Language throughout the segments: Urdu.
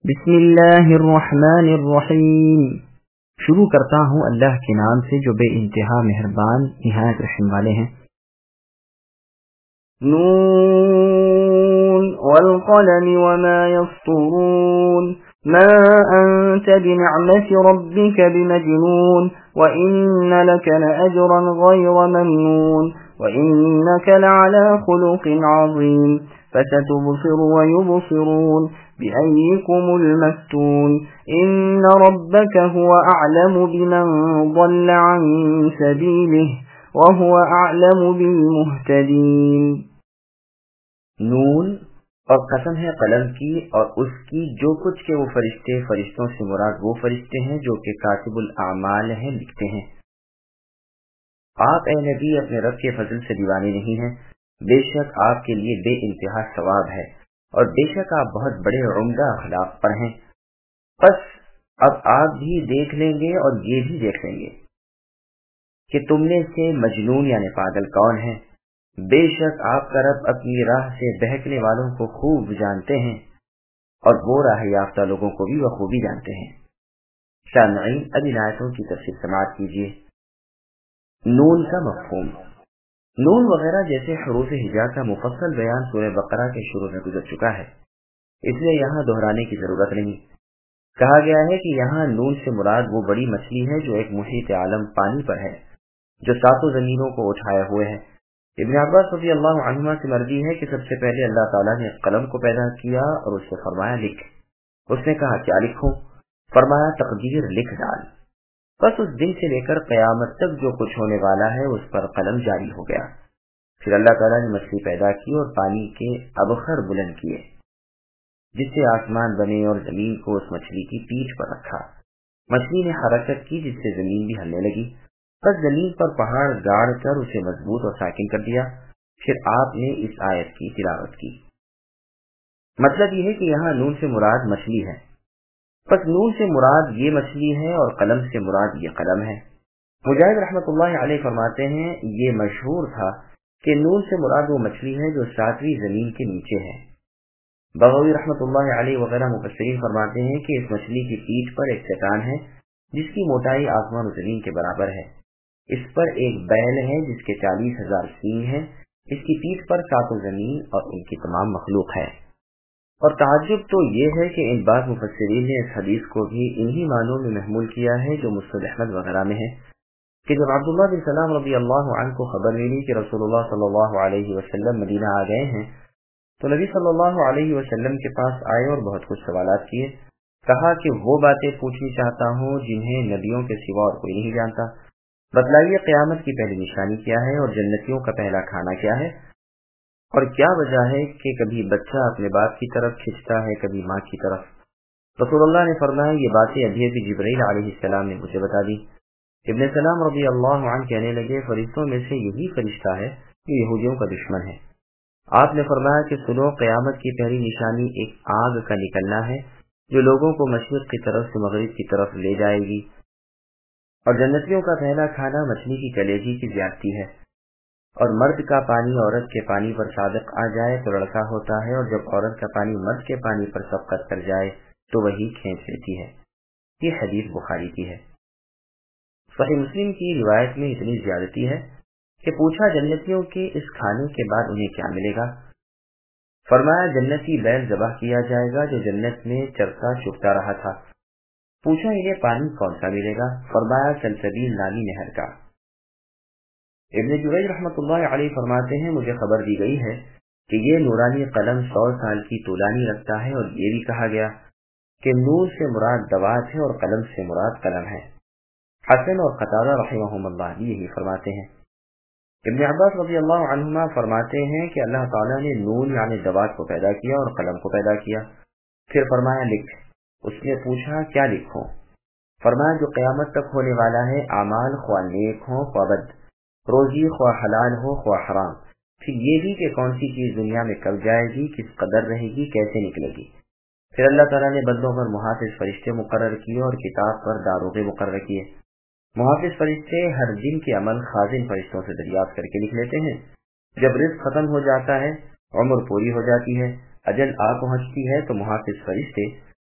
بسم اللہ الرحمن الرحیم۔ شروع کرتا ہوں اللہ کے نام سے جو بے انتہا مہربان نہایت رحم والے ہیں۔ نون والقلم وما يسطرون ما أنت بنعمة ربك بمجنون وإن لك لأجرا غير ممنون وإنك لعلى خلق عظيم فستبصر ويبصرون بأيكم المفتون إن ربك هو أعلم بمن ضل عن سبيله وهو أعلم بالمهتدين۔ نون اور قسم ہے قلم کی اور اس کی جو کچھ کے وہ فرشتے، فرشتوں سے مراد وہ فرشتے ہیں جو کہ کاتب الاعمال ہیں، لکھتے ہیں۔ آپ اے نبی اپنے رب کے فضل سے دیوانے نہیں ہیں، بے شک آپ کے لیے بے انتہا ثواب ہے اور بے شک آپ بہت بڑے عمدہ اخلاق پر ہیں۔ بس اب آپ بھی دیکھ لیں گے اور یہ بھی دیکھ لیں گے کہ تم میں سے مجنون یعنی پاگل کون ہے۔ بے شک آپ کا رب اپنی راہ سے بہکنے والوں کو خوب جانتے ہیں اور وہ راہ یافتہ لوگوں کو بھی بخوبی جانتے ہیں۔ سامعین، اب ان آیتوں کی تفسیر سماعت کیجیے۔ نون کا مفہوم۔ نون وغیرہ جیسے حروف ہجا کا مفصل بیان سورہ بقرہ کے شروع میں گزر چکا ہے، اس لیے یہاں دہرانے کی ضرورت نہیں۔ کہا گیا ہے کہ یہاں نون سے مراد وہ بڑی مچھلی ہے جو ایک محیط عالم پانی پر ہے، جو ساتوں زمینوں کو اٹھائے ہوئے ہے۔ ابن عباس رضی اللہ عنہما سے مروی ہے کہ سب سے پہلے اللہ تعالیٰ نے قلم کو پیدا کیا اور اس سے فرمایا لکھ۔ اس نے کہا کیا لکھوں؟ فرمایا تقدیر لکھ ڈال۔ بس اس دن سے لے کر قیامت تک جو کچھ ہونے والا ہے اس پر قلم جاری ہو گیا۔ پھر اللہ تعالیٰ نے مچھلی پیدا کی اور پانی کے ابخر بلند کیے جس سے آسمان بنے اور زمین کو اس مچھلی کی پیٹھ پر رکھا۔ مچھلی نے حرکت کی جس سے زمین بھی ہلنے لگی، بس زمین پر پہاڑ گاڑ کر اسے مضبوط اور ساکن کر دیا۔ پھر آپ نے اس آیت کی تلاوت کی۔ مطلب یہ ہے کہ یہاں نون سے مراد مچھلی ہے، بس نون سے مراد یہ مچھلی ہے اور قلم سے مراد یہ قلم ہے۔ مجاہد رحمۃ اللہ علیہ فرماتے ہیں یہ مشہور تھا کہ نون سے مراد وہ مچھلی ہے جو ساتویں زمین کے نیچے ہے۔ بغوی رحمۃ اللہ علیہ وغیرہ مفسرین فرماتے ہیں کہ اس مچھلی کی پیٹھ پر ایک چٹان ہے جس کی موٹائی آسمان و زمین کے برابر ہے۔ اس پر ایک بیل ہے جس کے 40,000 سینگ ہیں۔ اس کی پیٹھ پر ساتوں زمین اور ان کی تمام مخلوق ہے۔ اور تعجب تو یہ ہے کہ ان بعض مفسرین نے اس حدیث کو بھی انہی معنوں میں محمول کیا ہے جو مسند احمد وغیرہ میں ہے کہ جب عبداللہ بن سلام رضی اللہ عنہ کو خبر ملی کہ رسول اللہ صلی اللہ علیہ وسلم مدینہ آ گئے ہیں تو نبی صلی اللہ علیہ وسلم کے پاس آئے اور بہت کچھ سوالات کیے۔ کہا کہ وہ باتیں پوچھنی چاہتا ہوں جنہیں نبیوں کے سوا اور کوئی نہیں جانتا۔ بتلائیے قیامت کی پہلی نشانی کیا ہے اور جنتیوں کا پہلا کھانا کیا ہے، اور کیا وجہ ہے کہ کبھی بچہ اپنے باپ کی طرف کھنچتا ہے کبھی ماں کی طرف۔ رسول اللہ نے فرمایا یہ باتیں ابھی ابھی جبرائیل علیہ السلام نے مجھے بتا دی۔ ابن سلام رضی اللہ عنہ کہنے لگے فرشتوں میں سے یہی فرشتہ ہے جو یہودیوں کا دشمن ہے۔ آپ نے فرمایا کہ سنو، قیامت کی پہلی نشانی ایک آگ کا نکلنا ہے جو لوگوں کو مشرق کی طرف سے مغرب کی طرف لے جائے گی، اور جنتیوں کا پہلا کھانا مچھلی کی کلیجی کی زیادتی ہے۔ اور مرد کا پانی عورت کے پانی پر سابق آ جائے تو لڑکا ہوتا ہے، اور جب عورت کا پانی مرد کے پانی پر سبقت کر جائے تو وہی کھینچ لیتی ہے۔ یہ حدیث بخاری کی ہے۔ صحیح مسلم کی روایت میں اتنی زیادتی ہے کہ پوچھا جنتیوں کے اس کھانے کے بعد انہیں کیا ملے گا؟ فرمایا جنتی بیل ذبح کیا جائے گا جو جنت میں چرتا چگتا رہا تھا۔ پوچھا انہیں پانی کون سا ملے گا؟ فرمایا سلسبیل نامی نہر کا۔ ابن جریج رحمۃ اللہ علیہ فرماتے ہیں مجھے خبر دی گئی ہے کہ یہ نورانی قلم 100 سال کی طولانی رکھتا ہے، اور یہ بھی کہا گیا کہ نور سے مراد دوات ہے اور قلم سے مراد قلم ہے۔ حسن اور قتادہ رحمہم اللہ بھی یہی فرماتے ہیں۔ ابن عباس رضی اللہ عنہما فرماتے ہیں کہ اللہ تعالیٰ نے نون یعنی دوات کو پیدا کیا اور قلم کو پیدا کیا، پھر فرمایا لکھ۔ اس نے پوچھا کیا لکھوں؟ فرمایا جو قیامت تک ہونے والا ہے، اعمال خواہ نیک ہوں خواہ بد، روزی خواہ حلال ہو خواہ حرام، پھر یہ بھی کہ کون سی چیز دنیا میں کب جائے گی، کس قدر رہے گی، کیسے نکلے گی۔ پھر اللہ تعالیٰ نے بندوں پر محافظ فرشتے مقرر کیے اور کتاب پر داروغے مقرر کیے۔ محافظ فرشتے ہر دن کے عمل خازن فرشتوں سے دریافت کر کے لکھ لیتے ہیں۔ جب رزق ختم ہو جاتا ہے، عمر پوری ہو جاتی ہے، اجل آ پہنچتی ہے تو محافظ فرشتے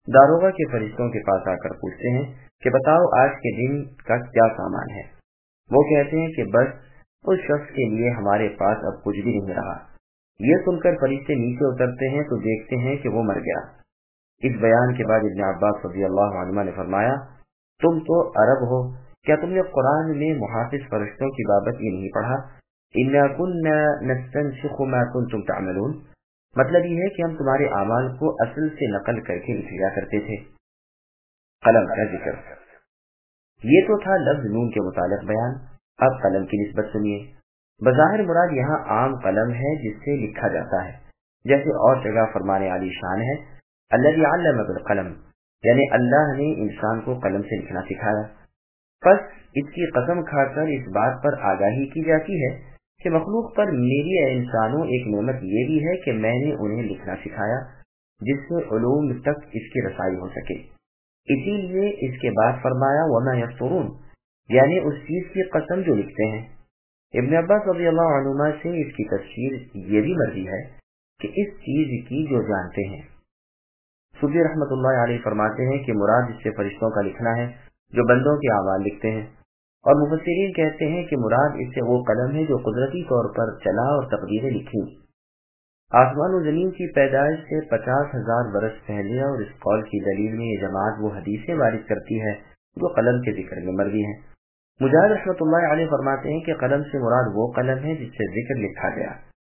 दारोगा के फरिश्तों के पास आकर पूछते हैं कि बताओ आज के दिन का क्या सामान है। वो कहते हैं कि बस उस शख्स के लिए हमारे पास अब कुछ भी नहीं रहा। ये सुनकर फरिश्ते नीचे उतरते हैं तो देखते हैं कि वो मर गया। इस बयान के बाद इब्न अब्बास रज़ियल्लाहु अन्हुमा ने फरमाया, तुम तो अरब हो, क्या तुमने कुरान में मुहाफिज फरिश्तों की बाबत ये नहीं पढ़ा, इन्ना कुन्ना नस्तनसिखु मा कुंतुम तअमलून? मतलब ये है कि हम तुम्हारे अमाल को असल से नकल करके लिख लिया करते थे। कलम का जिक्र। ये तो था लफ्ज नून के मुतालिक बयान। अब कलम की निस्बत सुनिए। बज़ाहिर मुराद यहाँ आम कलम है जिससे लिखा जाता है, जैसे और जगह फरमाने आली शान है, अल्लज़ी अल्लम बिल कलम, यानी अल्लाह ने इंसान को कलम से लिखना सिखाया। बस इसकी कसम खाकर इस बात पर आगाही की जाती है कि मखलूक पर मेरी इंसानों एक नेमत ये भी है कि मैंने उन्हें लिखना सिखाया जिससे उलूम तक इसकी रसाई हो सके। इसीलिए इसके बाद फरमाया वमा यस्तुरून, यानी उस चीज की कसम जो लिखते हैं। इब्न अब्बास रज़ियल्लाहु अन्हुमा से इसकी तफसीर ये भी मर्जी है कि इस चीज की जो जानते हैं। सुब्ही रहमतुल्लाह अलैह फरमाते हैं कि मुराद इससे फरिश्तों का लिखना है जो बंदों के अमाल लिखते हैं, और मुफस्सिरीन कहते हैं कि मुराद इससे वो कलम है जो कुदरती तौर पर चला और तकदीरें लिखी। आसमान और जमीन की पैदाइश से 50,000 बरस पहले, और इस कौल की दलील में ये जमात वो हदीसें वारिद करती है जो कलम के जिक्र में मर्वी हैं। मुजाहिद रहमतुल्लाह अलैह फरमाते हैं कि कलम से मुराद वो कलम है जिससे जिक्र लिखा गया।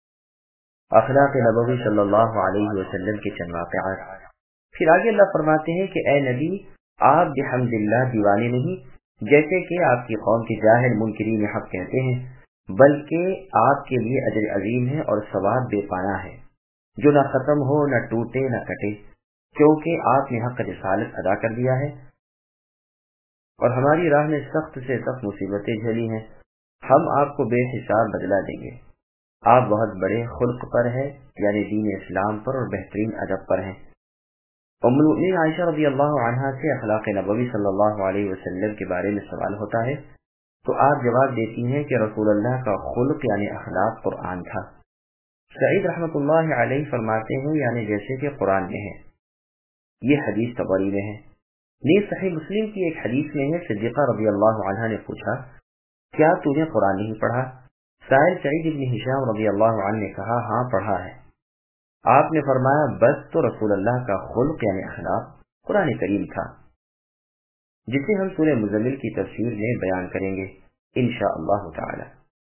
अखलाक नबवी सल्लल्लाहु अलैहि वसल्लम के चंद वाक़यात। फिर आगे अल्लाह फरमाते हैं कि ए नबी, आप बिहम्दिल्लाह दीवाने नहीं जैसे कि आपकी कौम के जाहिल मुनकिरीन हक़ कहते हैं, बल्कि आपके लिए अजर अजीम है और सवाब बेपाया है जो न खत्म हो, न टूटे, न कटे, क्योंकि आपने हक़ रिसालत अदा कर दिया है और हमारी राह में सख्त से सख्त मुसीबतें झेली हैं। हम आपको बेहिसाब बदला देंगे। आप बहुत बड़े खुल्क पर है, यानी दीन इस्लाम पर और बेहतरीन अदब पर हैं। उम्मुल मोमिनीन आयशा रज़ियल्लाहु अन्हा से अखलाक नबवी सल्लल्लाहु अलैहि वसल्लम के बारे में सवाल होता है तो आप जवाब देती हैं कि रसूलुल्लाह का खुल्क यानी अखलाक कुरान था। सईद रहमतुल्लाह अलैहि फरमाते हैं यानी जैसे कि कुरान में है। ये हदीस तबरी में है। नीज़ सहीह मुस्लिम की एक हदीस में है, सिद्दीक़ा रज़ियल्लाहु अन्हा ने पूछा, क्या तूने कुरान नहीं पढ़ा? साहिल सईद इब्न हिशाम रज़ियल्लाहु अन्हु ने कहा, हाँ पढ़ा है। आपने फरमाया, बस तो रसूलुल्लाह का खुल्क यानी अखलाक कुरान करीम था, जिसे हम सूरह मुज़म्मिल की तफसीर में बयान करेंगे इंशाअल्लाह ताला।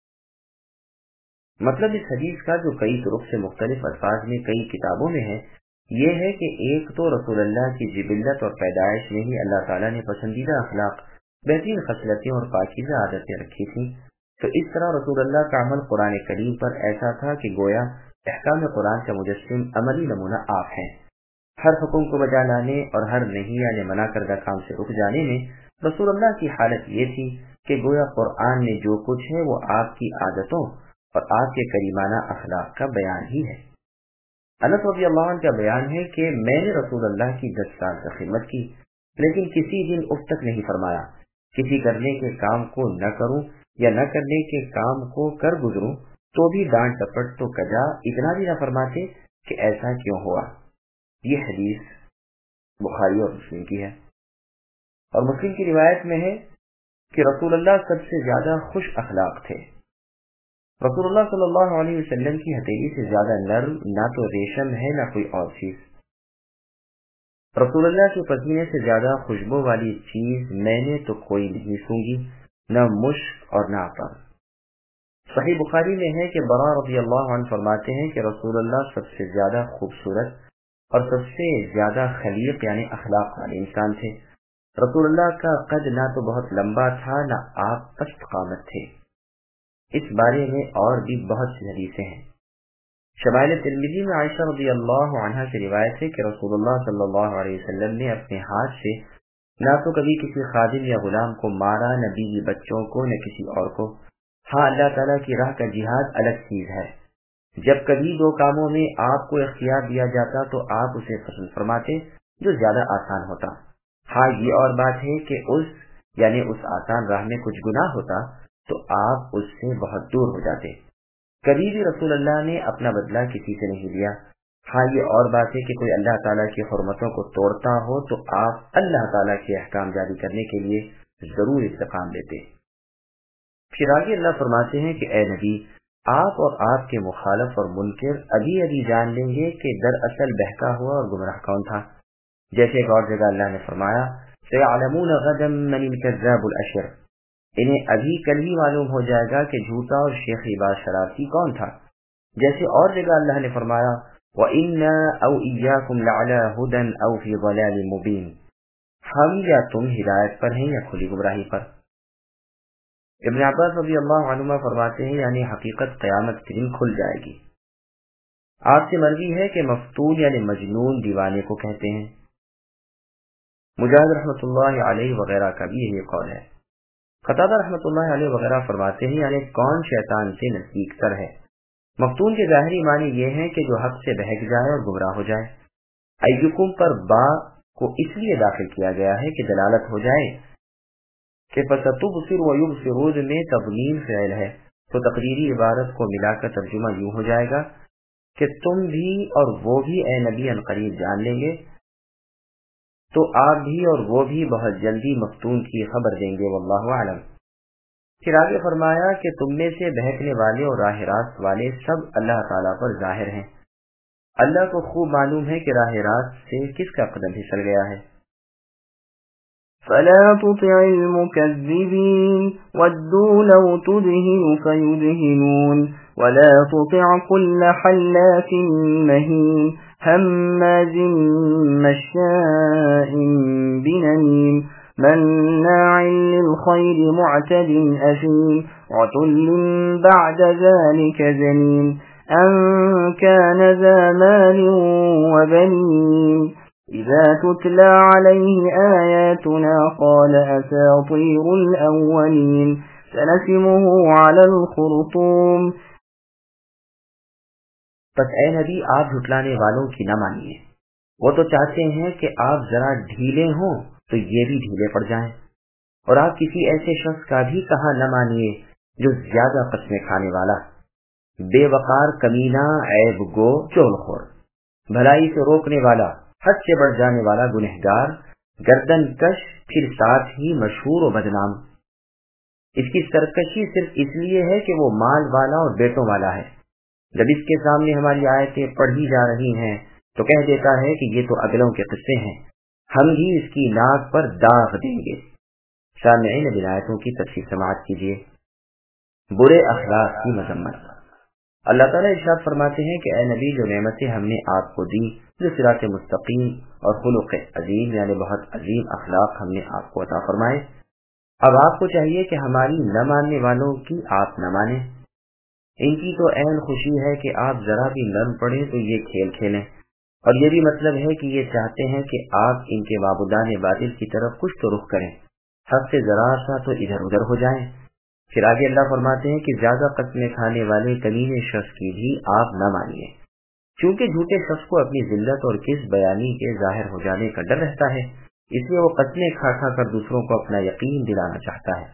मतलब इस हदीस का जो कई तुरुक से मुख्तलिफ अल्फाज में कई किताबों में है, ये है कि एक तो रसूलुल्लाह की जिबिल्लत और पैदाइश में ही अल्लाह ताला ने पसंदीदा अखलाक, बेहतरीन खसलतें और पाकीज़ा आदतें रखी थी। तो इस तरह रसूलुल्लाह का अमल कुरान करीम पर ऐसा था कि गोया अहकाम कुरान का मुजस्सिम अमली नमूना आप हैं। हर हुक्म को बजा लाने और हर नहीं यानी मना करदा काम से रुक जाने में रसूलुल्लाह की हालत ये थी कि गोया कुरान में जो कुछ है वो आपकी आदतों और आपके करीमाना अखलाक का बयान ही है। अनस रज़ियल्लाहु अन्हु का बयान है कि मैंने रसूलुल्लाह की 10 साल तक खिदमत की, लेकिन किसी दिन उफ तक नहीं फरमाया। किसी करने के काम को न करूं या न करने के काम को कर गुजरूं तो भी डांट टपट तो कजा इतना भी न फरमाते कि ऐसा क्यों हुआ। ये हदीस बुखारी और मुस्लिम की है। और मुस्लिम की रिवायत में है कि रसूलुल्लाह सबसे ज्यादा खुश अखलाक थे। रसूलुल्लाह सल्लल्लाहु अलैहि वसल्लम की हथेली से ज्यादा नर्म ना तो रेशम है ना कोई और चीज। रसूलुल्लाह के पसीने से ज्यादा खुशबू वाली चीज मैंने तो कोई नहीं सूंघी, न मुश्क और न अतर। सही बुखारी में है कि बरा रज़ियल्लाहु अन्हु फरमाते हैं कि रसूलुल्लाह सबसे ज्यादा खूबसूरत और सबसे ज्यादा खलीक यानी अखलाक वाले इंसान थे। रसूलुल्लाह का कद ना तो बहुत लंबा था न आप पस्त कामत थे। इस बारे में और भी बहुत सी हदीसें हैं। शमाइल तिरमिज़ी में आयशा रज़ियल्लाहु अन्हा से रिवायत है कि रसूलुल्लाह सल्लल्लाहु अलैहि वसल्लम ने अपने हाथ से ना तो कभी किसी खादिम या गुलाम को मारा, न बीवी बच्चों को, न किसी और को। हाँ, अल्लाह ताला की राह का जिहाद अलग चीज है। जब कभी दो कामों में आपको इख्तियार दिया जाता तो आप उसे पसंद फरमाते जो ज्यादा आसान होता। हाँ, ये और बात है कि उस आसान राह में कुछ गुनाह होता तो आप उससे बहुत दूर हो जाते। कभी भी रसूलुल्लाह ने अपना बदला किसी से नहीं लिया, ہاں یہ اور بات ہے کہ کوئی اللہ تعالیٰ کی حرمتوں کو توڑتا ہو تو آپ اللہ تعالیٰ کے احکام جاری کرنے کے لیے ضرور استقام لیتے۔ پھر آگے اللہ فرماتے ہیں کہ اے نبی، آپ اور آپ کے مخالف اور منکر ابھی ابھی جان لیں گے کہ دراصل بہکا ہوا اور گمراہ کون تھا۔ جیسے ایک اور جگہ اللہ نے فرمایا سَيَعْلَمُونَ غَدًا مَنِ الْكَذَّابُ الْأَشِرُ، انہیں ابھی کل ہی معلوم ہو جائے گا کہ جھوٹا اور شیخی باز شرارتی کون تھا۔ جیسے اور جگہ اللہ نے فرمایا وَإِنَّا أَوْ إِيَّاكُمْ لَعَلَىٰ هُدًى أَوْ فِي ضَلَالٍ مُبِينٍ، ہم یا تم ہدایت پر ہیں یا کھلی گمراہی پر۔ ابن عباس رضی اللہ عنہما فرماتے ہیں یعنی حقیقت قیامت کے دن کھل جائے گی۔ آپ سے مروی ہے کہ مفتون یعنی مجنون دیوانے کو کہتے ہیں۔ مجاہد رحمۃ اللہ علیہ وغیرہ کا بھی یہی قول ہے۔ قتادہ رحمۃ اللہ علیہ وغیرہ فرماتے ہیں یعنی کون شیطان سے نزدیک تر ہے۔ مفتون کے ظاہری معنی یہ ہیں کہ جو حق سے بہک جائے اور گمراہ ہو جائے۔ ایکم پر با کو اس لیے داخل کیا گیا ہے کہ دلالت ہو جائے کہ فَسَتُبْصِرُ وَيُبْصِرُونَ میں تضمین فعل ہے، تو تقریری عبارت کو ملا کر ترجمہ یوں ہو جائے گا کہ تم بھی اور وہ بھی اے نبی عنقریب جان لیں گے، تو آپ بھی اور وہ بھی بہت جلدی مفتون کی خبر دیں گے، واللہ اعلم۔ پھر آگے فرمایا کہ تم میں سے بہکنے والے اور راہ راست والے سب اللہ تعالیٰ پر ظاہر ہیں۔ اللہ کو خوب معلوم ہے کہ راہ راست سے کس کا قدم پھسل گیا ہے۔ فلا تطع المكذبين ودوا لو تدهن فيدهنون ولا تطع كل حلاف مهين هماز مشاء بنميم مناع للخير معتد أثيم عتل بعد ذلك زنيم أن كان ذا مال وبنين إذا تتلى عليه آياتنا قال أساطير الأولين سنسمه على الخرطوم۔ پس اے نبی آپ جھٹلانے والوں کی نہ مانیے، وہ تو چاہتے ہیں کہ آپ ذرا ڈھیلے ہوں تو یہ بھی ڈھیلے پڑ جائیں، اور آپ کسی ایسے شخص کا بھی کہا نہ مانیے جو زیادہ قسمیں کھانے والا، بے وقار، کمینہ، عیب گو، چغل خور، بھلائی سے روکنے والا، حد سے بڑھ جانے والا، گنہگار، گردن کش، پھر ساتھ ہی مشہور و بدنام۔ اس کی سرکشی صرف اس لیے ہے کہ وہ مال والا اور بیٹوں والا ہے۔ جب اس کے سامنے ہماری آیتیں پڑھی جا رہی ہیں تو کہہ دیتا ہے کہ یہ تو اگلوں کے قصے ہیں، ہم ہی اس کی ناک پر داغ دیں گے۔ سامعین اب آیتوں کی تفصیل سماعت کیجیے۔ برے اخلاق کی مذمت۔ اللہ تعالیٰ ارشاد فرماتے ہیں کہ اے نبی، جو نعمتیں ہم نے آپ کو دی، جو صراط مستقیم اور خلق عظیم یعنی بہت عظیم اخلاق ہم نے آپ کو عطا فرمائے، اب آپ کو چاہیے کہ ہماری نہ ماننے والوں کی آپ نہ مانیں۔ ان کی تو عین خوشی ہے کہ آپ ذرا بھی نرم پڑیں تو یہ کھیل کھیلیں، اور یہ بھی مطلب ہے کہ یہ چاہتے ہیں کہ آپ ان کے معبودان باطل کی طرف کچھ تو رخ کریں، حد سے ذرا سا تو ادھر ادھر ہو جائیں۔ پھر آگے اللہ فرماتے ہیں کہ زیادہ قسمیں کھانے والے کمینے شخص کی بھی آپ نہ مانیے، چونکہ جھوٹے شخص کو اپنی ذلت اور کس بیانی کے ظاہر ہو جانے کا ڈر رہتا ہے، اس لیے وہ قسمیں کھا کھا کر دوسروں کو اپنا یقین دلانا چاہتا ہے۔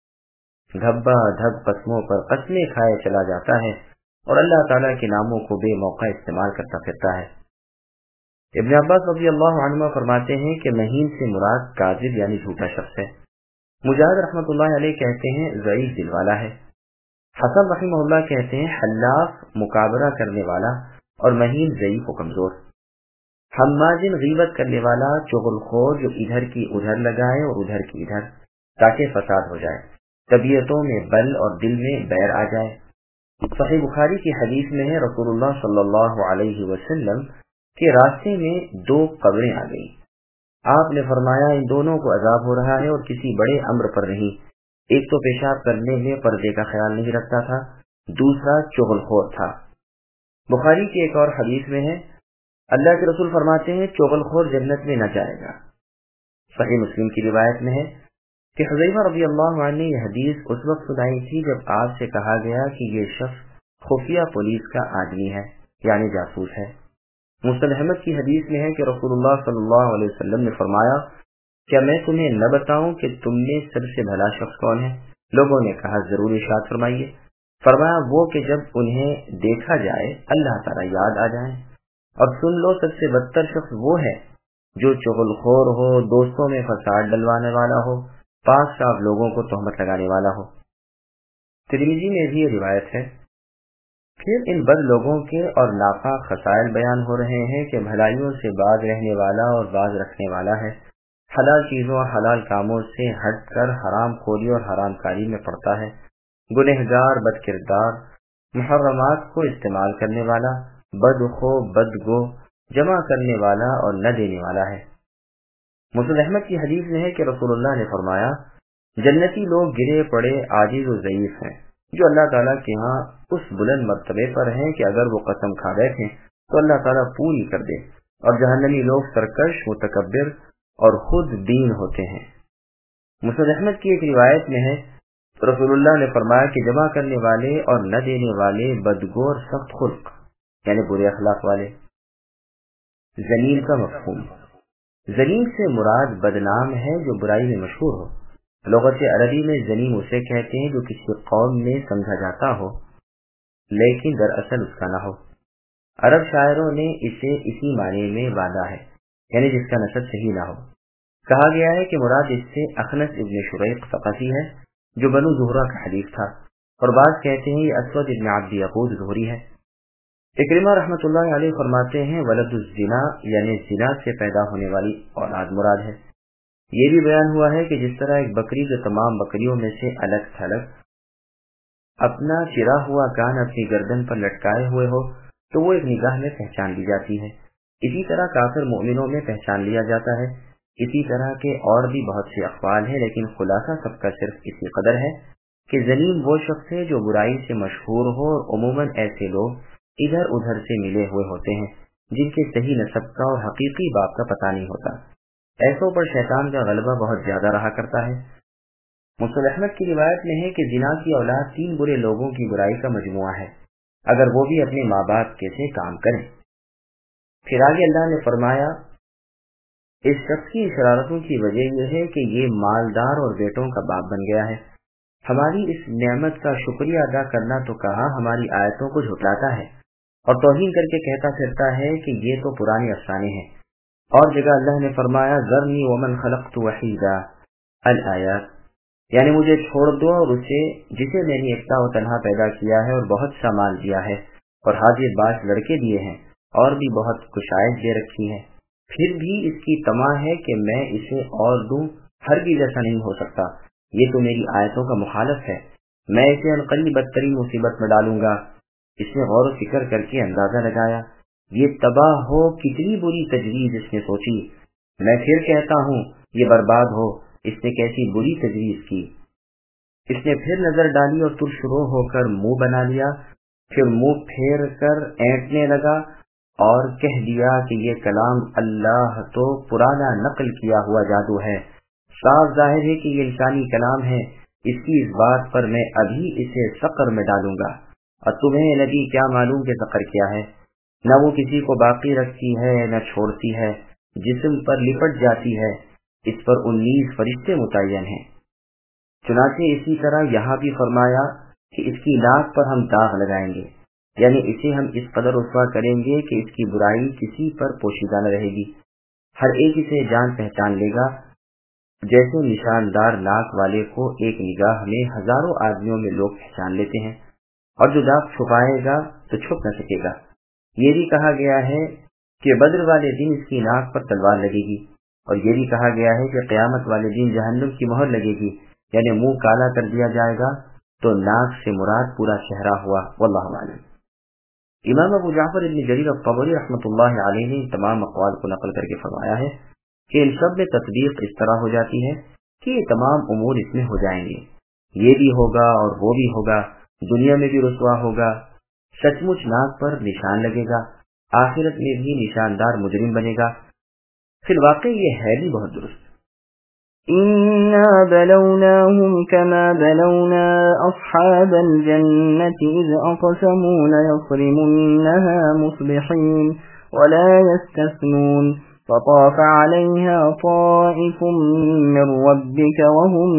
دھبا دھب قسموں پر قسمیں کھائے چلا جاتا ہے اور اللہ تعالیٰ کے ناموں کو بے موقع استعمال کرتا پھرتا ہے۔ ابن عباس رضی اللہ عنہ فرماتے ہیں کہ مہین سے مراد کاذب یعنی جھوٹا شخص ہے۔ مجاہد رحمۃ اللہ علیہ کہتے ہیں ضعیف دل والا ہے۔ حسن رحمہ اللہ کہتے ہیں حلاف مکابرہ کرنے والا، اور مہین ضعیف و کمزور۔ حمازن غیبت کرنے والا، چغل خور جو ادھر کی ادھر لگائے اور ادھر کی ادھر تاکہ فساد ہو جائے، طبیعتوں میں بل اور دل میں بیر آ جائے۔ صحیح بخاری کی حدیث میں ہے رسول اللہ صلی اللہ علیہ وسلم کے راستے میں 2 قبریں آ گئی۔ آپ نے فرمایا ان دونوں کو عذاب ہو رہا ہے اور کسی بڑے امر پر نہیں۔ ایک تو پیشاب کرنے میں پردے کا خیال نہیں رکھتا تھا، دوسرا چغل خور تھا۔ بخاری کی ایک اور حدیث میں ہے اللہ کے رسول فرماتے ہیں چغل خور جنت میں نہ جائے گا۔ صحیح مسلم کی روایت میں ہے کہ حذیفہ رضی اللہ عنہ نے یہ حدیث اس وقت سنائی تھی جب آپ سے کہا گیا کہ یہ شخص خفیہ پولیس کا آدمی ہے یعنی جاسوس ہے۔ مسند احمد کی حدیث میں ہے کہ رسول اللہ صلی اللہ علیہ وسلم نے فرمایا کیا میں تمہیں نہ بتاؤں کہ تم میں سب سے بھلا شخص کون ہے؟ لوگوں نے کہا ضرور ارشاد فرمائیے۔ فرمایا وہ کہ جب انہیں دیکھا جائے اللہ تعالیٰ یاد آ جائیں، اور سن لو سب سے بدتر شخص وہ ہے جو چغل خور ہو، دوستوں میں فساد ڈلوانے والا ہو، پاک صاف لوگوں کو تہمت لگانے والا ہو۔ ترمذی میں بھی یہ روایت ہے۔ پھر ان بد لوگوں کے اور ناپاک خصائل بیان ہو رہے ہیں کہ بھلائیوں سے باز رہنے والا اور باز رکھنے والا ہے، حلال چیزوں اور حلال کاموں سے ہٹ کر حرام خوری اور حرام کاری میں پڑتا ہے، گنہگار، بد کردار، محرمات کو استعمال کرنے والا، بدخو، بدگو، جمع کرنے والا اور نہ دینے والا ہے۔ مسند احمد کی حدیث میں ہے کہ رسول اللہ نے فرمایا، جنتی لوگ گرے پڑے عاجز و ضعیف ہیں جو اللہ تعالیٰ کے ہاں اس بلند مرتبے پر ہیں کہ اگر وہ قسم کھا بیٹھیں تو اللہ تعالیٰ پوری کر دے، اور جہنمی لوگ سرکش، متکبر اور خود دین ہوتے ہیں۔ مسند احمد کی ایک روایت میں ہے رسول اللہ نے فرمایا کہ جمع کرنے والے اور نہ دینے والے، بدگو اور سخت خلق یعنی برے اخلاق والے۔ ذلیل کا مفہوم، ذلیل سے مراد بدنام ہے جو برائی میں مشہور ہو۔ لغت عربی میں ذلیم اسے کہتے ہیں جو کسی قوم میں سمجھا جاتا ہو لیکن دراصل اس کا نہ ہو۔ عرب شاعروں نے اسے اسی معنی میں باندھا ہے، یعنی جس کا نسب صحیح نہ ہو۔ کہا گیا ہے کہ مراد اس سے اخنس ابن شریق ثقفی ہے جو بنو زہرہ کا حلیف تھا، اور بعض کہتے ہیں یہ اسود ابن عبد یقود ظہری ہے۔ اکرمہ رحمۃ اللہ علیہ فرماتے ہیں ولد الزنا یعنی زنا سے پیدا ہونے والی اولاد مراد ہے۔ یہ بھی بیان ہوا ہے کہ جس طرح ایک بکری جو تمام بکریوں میں سے الگ تھلگ اپنا چرا ہوا کان اپنی گردن پر لٹکائے ہوئے ہو تو وہ ایک نگاہ میں پہچان لی جاتی ہے، اسی طرح کافر مومنوں میں پہچان لیا جاتا ہے۔ اسی طرح کے اور بھی بہت سے اقوال ہیں، لیکن خلاصہ سب کا صرف اسی قدر ہے کہ ظلیم وہ شخص ہے جو برائی سے مشہور ہو، اور عموماً ایسے لوگ ادھر ادھر سے ملے ہوئے ہوتے ہیں جن کے صحیح نسب کا اور حقیقی باپ کا پتہ نہیں ہوتا۔ ایسوں پر شیطان کا غلبہ بہت زیادہ رہا کرتا ہے۔ مسند احمد کی روایت میں ہے کہ زنا کی اولاد 3 برے لوگوں کی برائی کا مجموعہ ہے اگر وہ بھی اپنے ماں باپ کے سے کام کریں۔ پھر آگے اللہ نے فرمایا، اس شخص کی شرارتوں کی وجہ یہ ہے کہ یہ مالدار اور بیٹوں کا باپ بن گیا ہے۔ ہماری اس نعمت کا شکریہ ادا کرنا تو کہا، ہماری آیتوں کو جھٹلاتا ہے اور توہین کر کے کہتا پھرتا ہے کہ یہ تو پرانے افسانے ہیں۔ اور جگہ اللہ نے فرمایا، ذرنی ومن خلقت وحیدا الآیات، یعنی مجھے چھوڑ دو اور جسے میں نے یکتا و تنہا پیدا کیا ہے اور بہت سا مال دیا ہے اور حاضر باش لڑکے دیے ہیں اور بھی بہت کشائش دے رکھی ہے، پھر بھی اس کی طمع ہے کہ میں اسے اور دوں، ہرگز ایسا نہیں ہو سکتا، یہ تو میری آیتوں کا مخالف ہے، میں اسے عنقریب بدترین مصیبت میں ڈالوں گا۔ اس نے غور و فکر کر کے اندازہ لگایا، یہ تباہ ہو، کتنی بری تجویز اس نے سوچی۔ میں پھر کہتا ہوں یہ برباد ہو، اس نے کیسی بری تجویز کی۔ اس نے پھر نظر ڈالی اور ترشرو ہو کر منہ بنا لیا، پھر منہ پھیر کر اینٹنے لگا اور کہہ دیا کہ یہ کلام اللہ تو پرانا نقل کیا ہوا جادو ہے، صاف ظاہر ہے کہ یہ انسانی کلام ہے، اس کی اس بات پر میں ابھی اسے سقر میں ڈالوں گا، اور تمہیں نبی کیا معلوم کہ سقر کیا ہے؟ نہ وہ کسی کو باقی رکھتی ہے نہ چھوڑتی ہے، جسم پر لپٹ جاتی ہے، اس پر 19 فرشتے متعین ہیں۔ چنانچہ اسی طرح یہاں بھی فرمایا کہ اس کی ناک پر ہم داغ لگائیں گے، یعنی اسے ہم اس قدر رسوا کریں گے کہ اس کی برائی کسی پر پوشیدہ نہ رہے گی، ہر ایک اسے جان پہچان لے گا، جیسے نشاندار ناک والے کو ایک نگاہ میں ہزاروں آدمیوں میں لوگ پہچان لیتے ہیں، اور جو داغ چھپائے گا تو چھپ نہ سکے گا۔ یہ بھی کہا گیا ہے کہ بدر والے دن اس کی ناک پر تلوار لگے گی، اور یہ بھی کہا گیا ہے کہ قیامت والے دن جہنم کی مہر لگے گی، یعنی منہ کالا کر دیا جائے گا، تو ناک سے مراد پورا چہرہ ہوا، واللہ اعلم۔ امام ابو جعفر ابن جریر الطبری رحمۃ اللہ علیہ نے تمام اقوال کو نقل کر کے فرمایا ہے کہ ان سب میں تطبیق اس طرح ہو جاتی ہے کہ یہ تمام امور اس میں ہو جائیں گے، یہ بھی ہوگا اور وہ بھی ہوگا، دنیا میں بھی رسوا ہوگا، سچ مچ ناک پر نشان لگے گا، آخرت میں بھی نشاندار مجرم بنے گا۔ پھر واقعی یہ ہے بھی بہت درست۔ إنا بلوناهم كما بلونا أصحاب الجنة إذ أقسموا ليصرمنها مصبحين ولا يستثنون فطاف عليها طائف من ربك وهم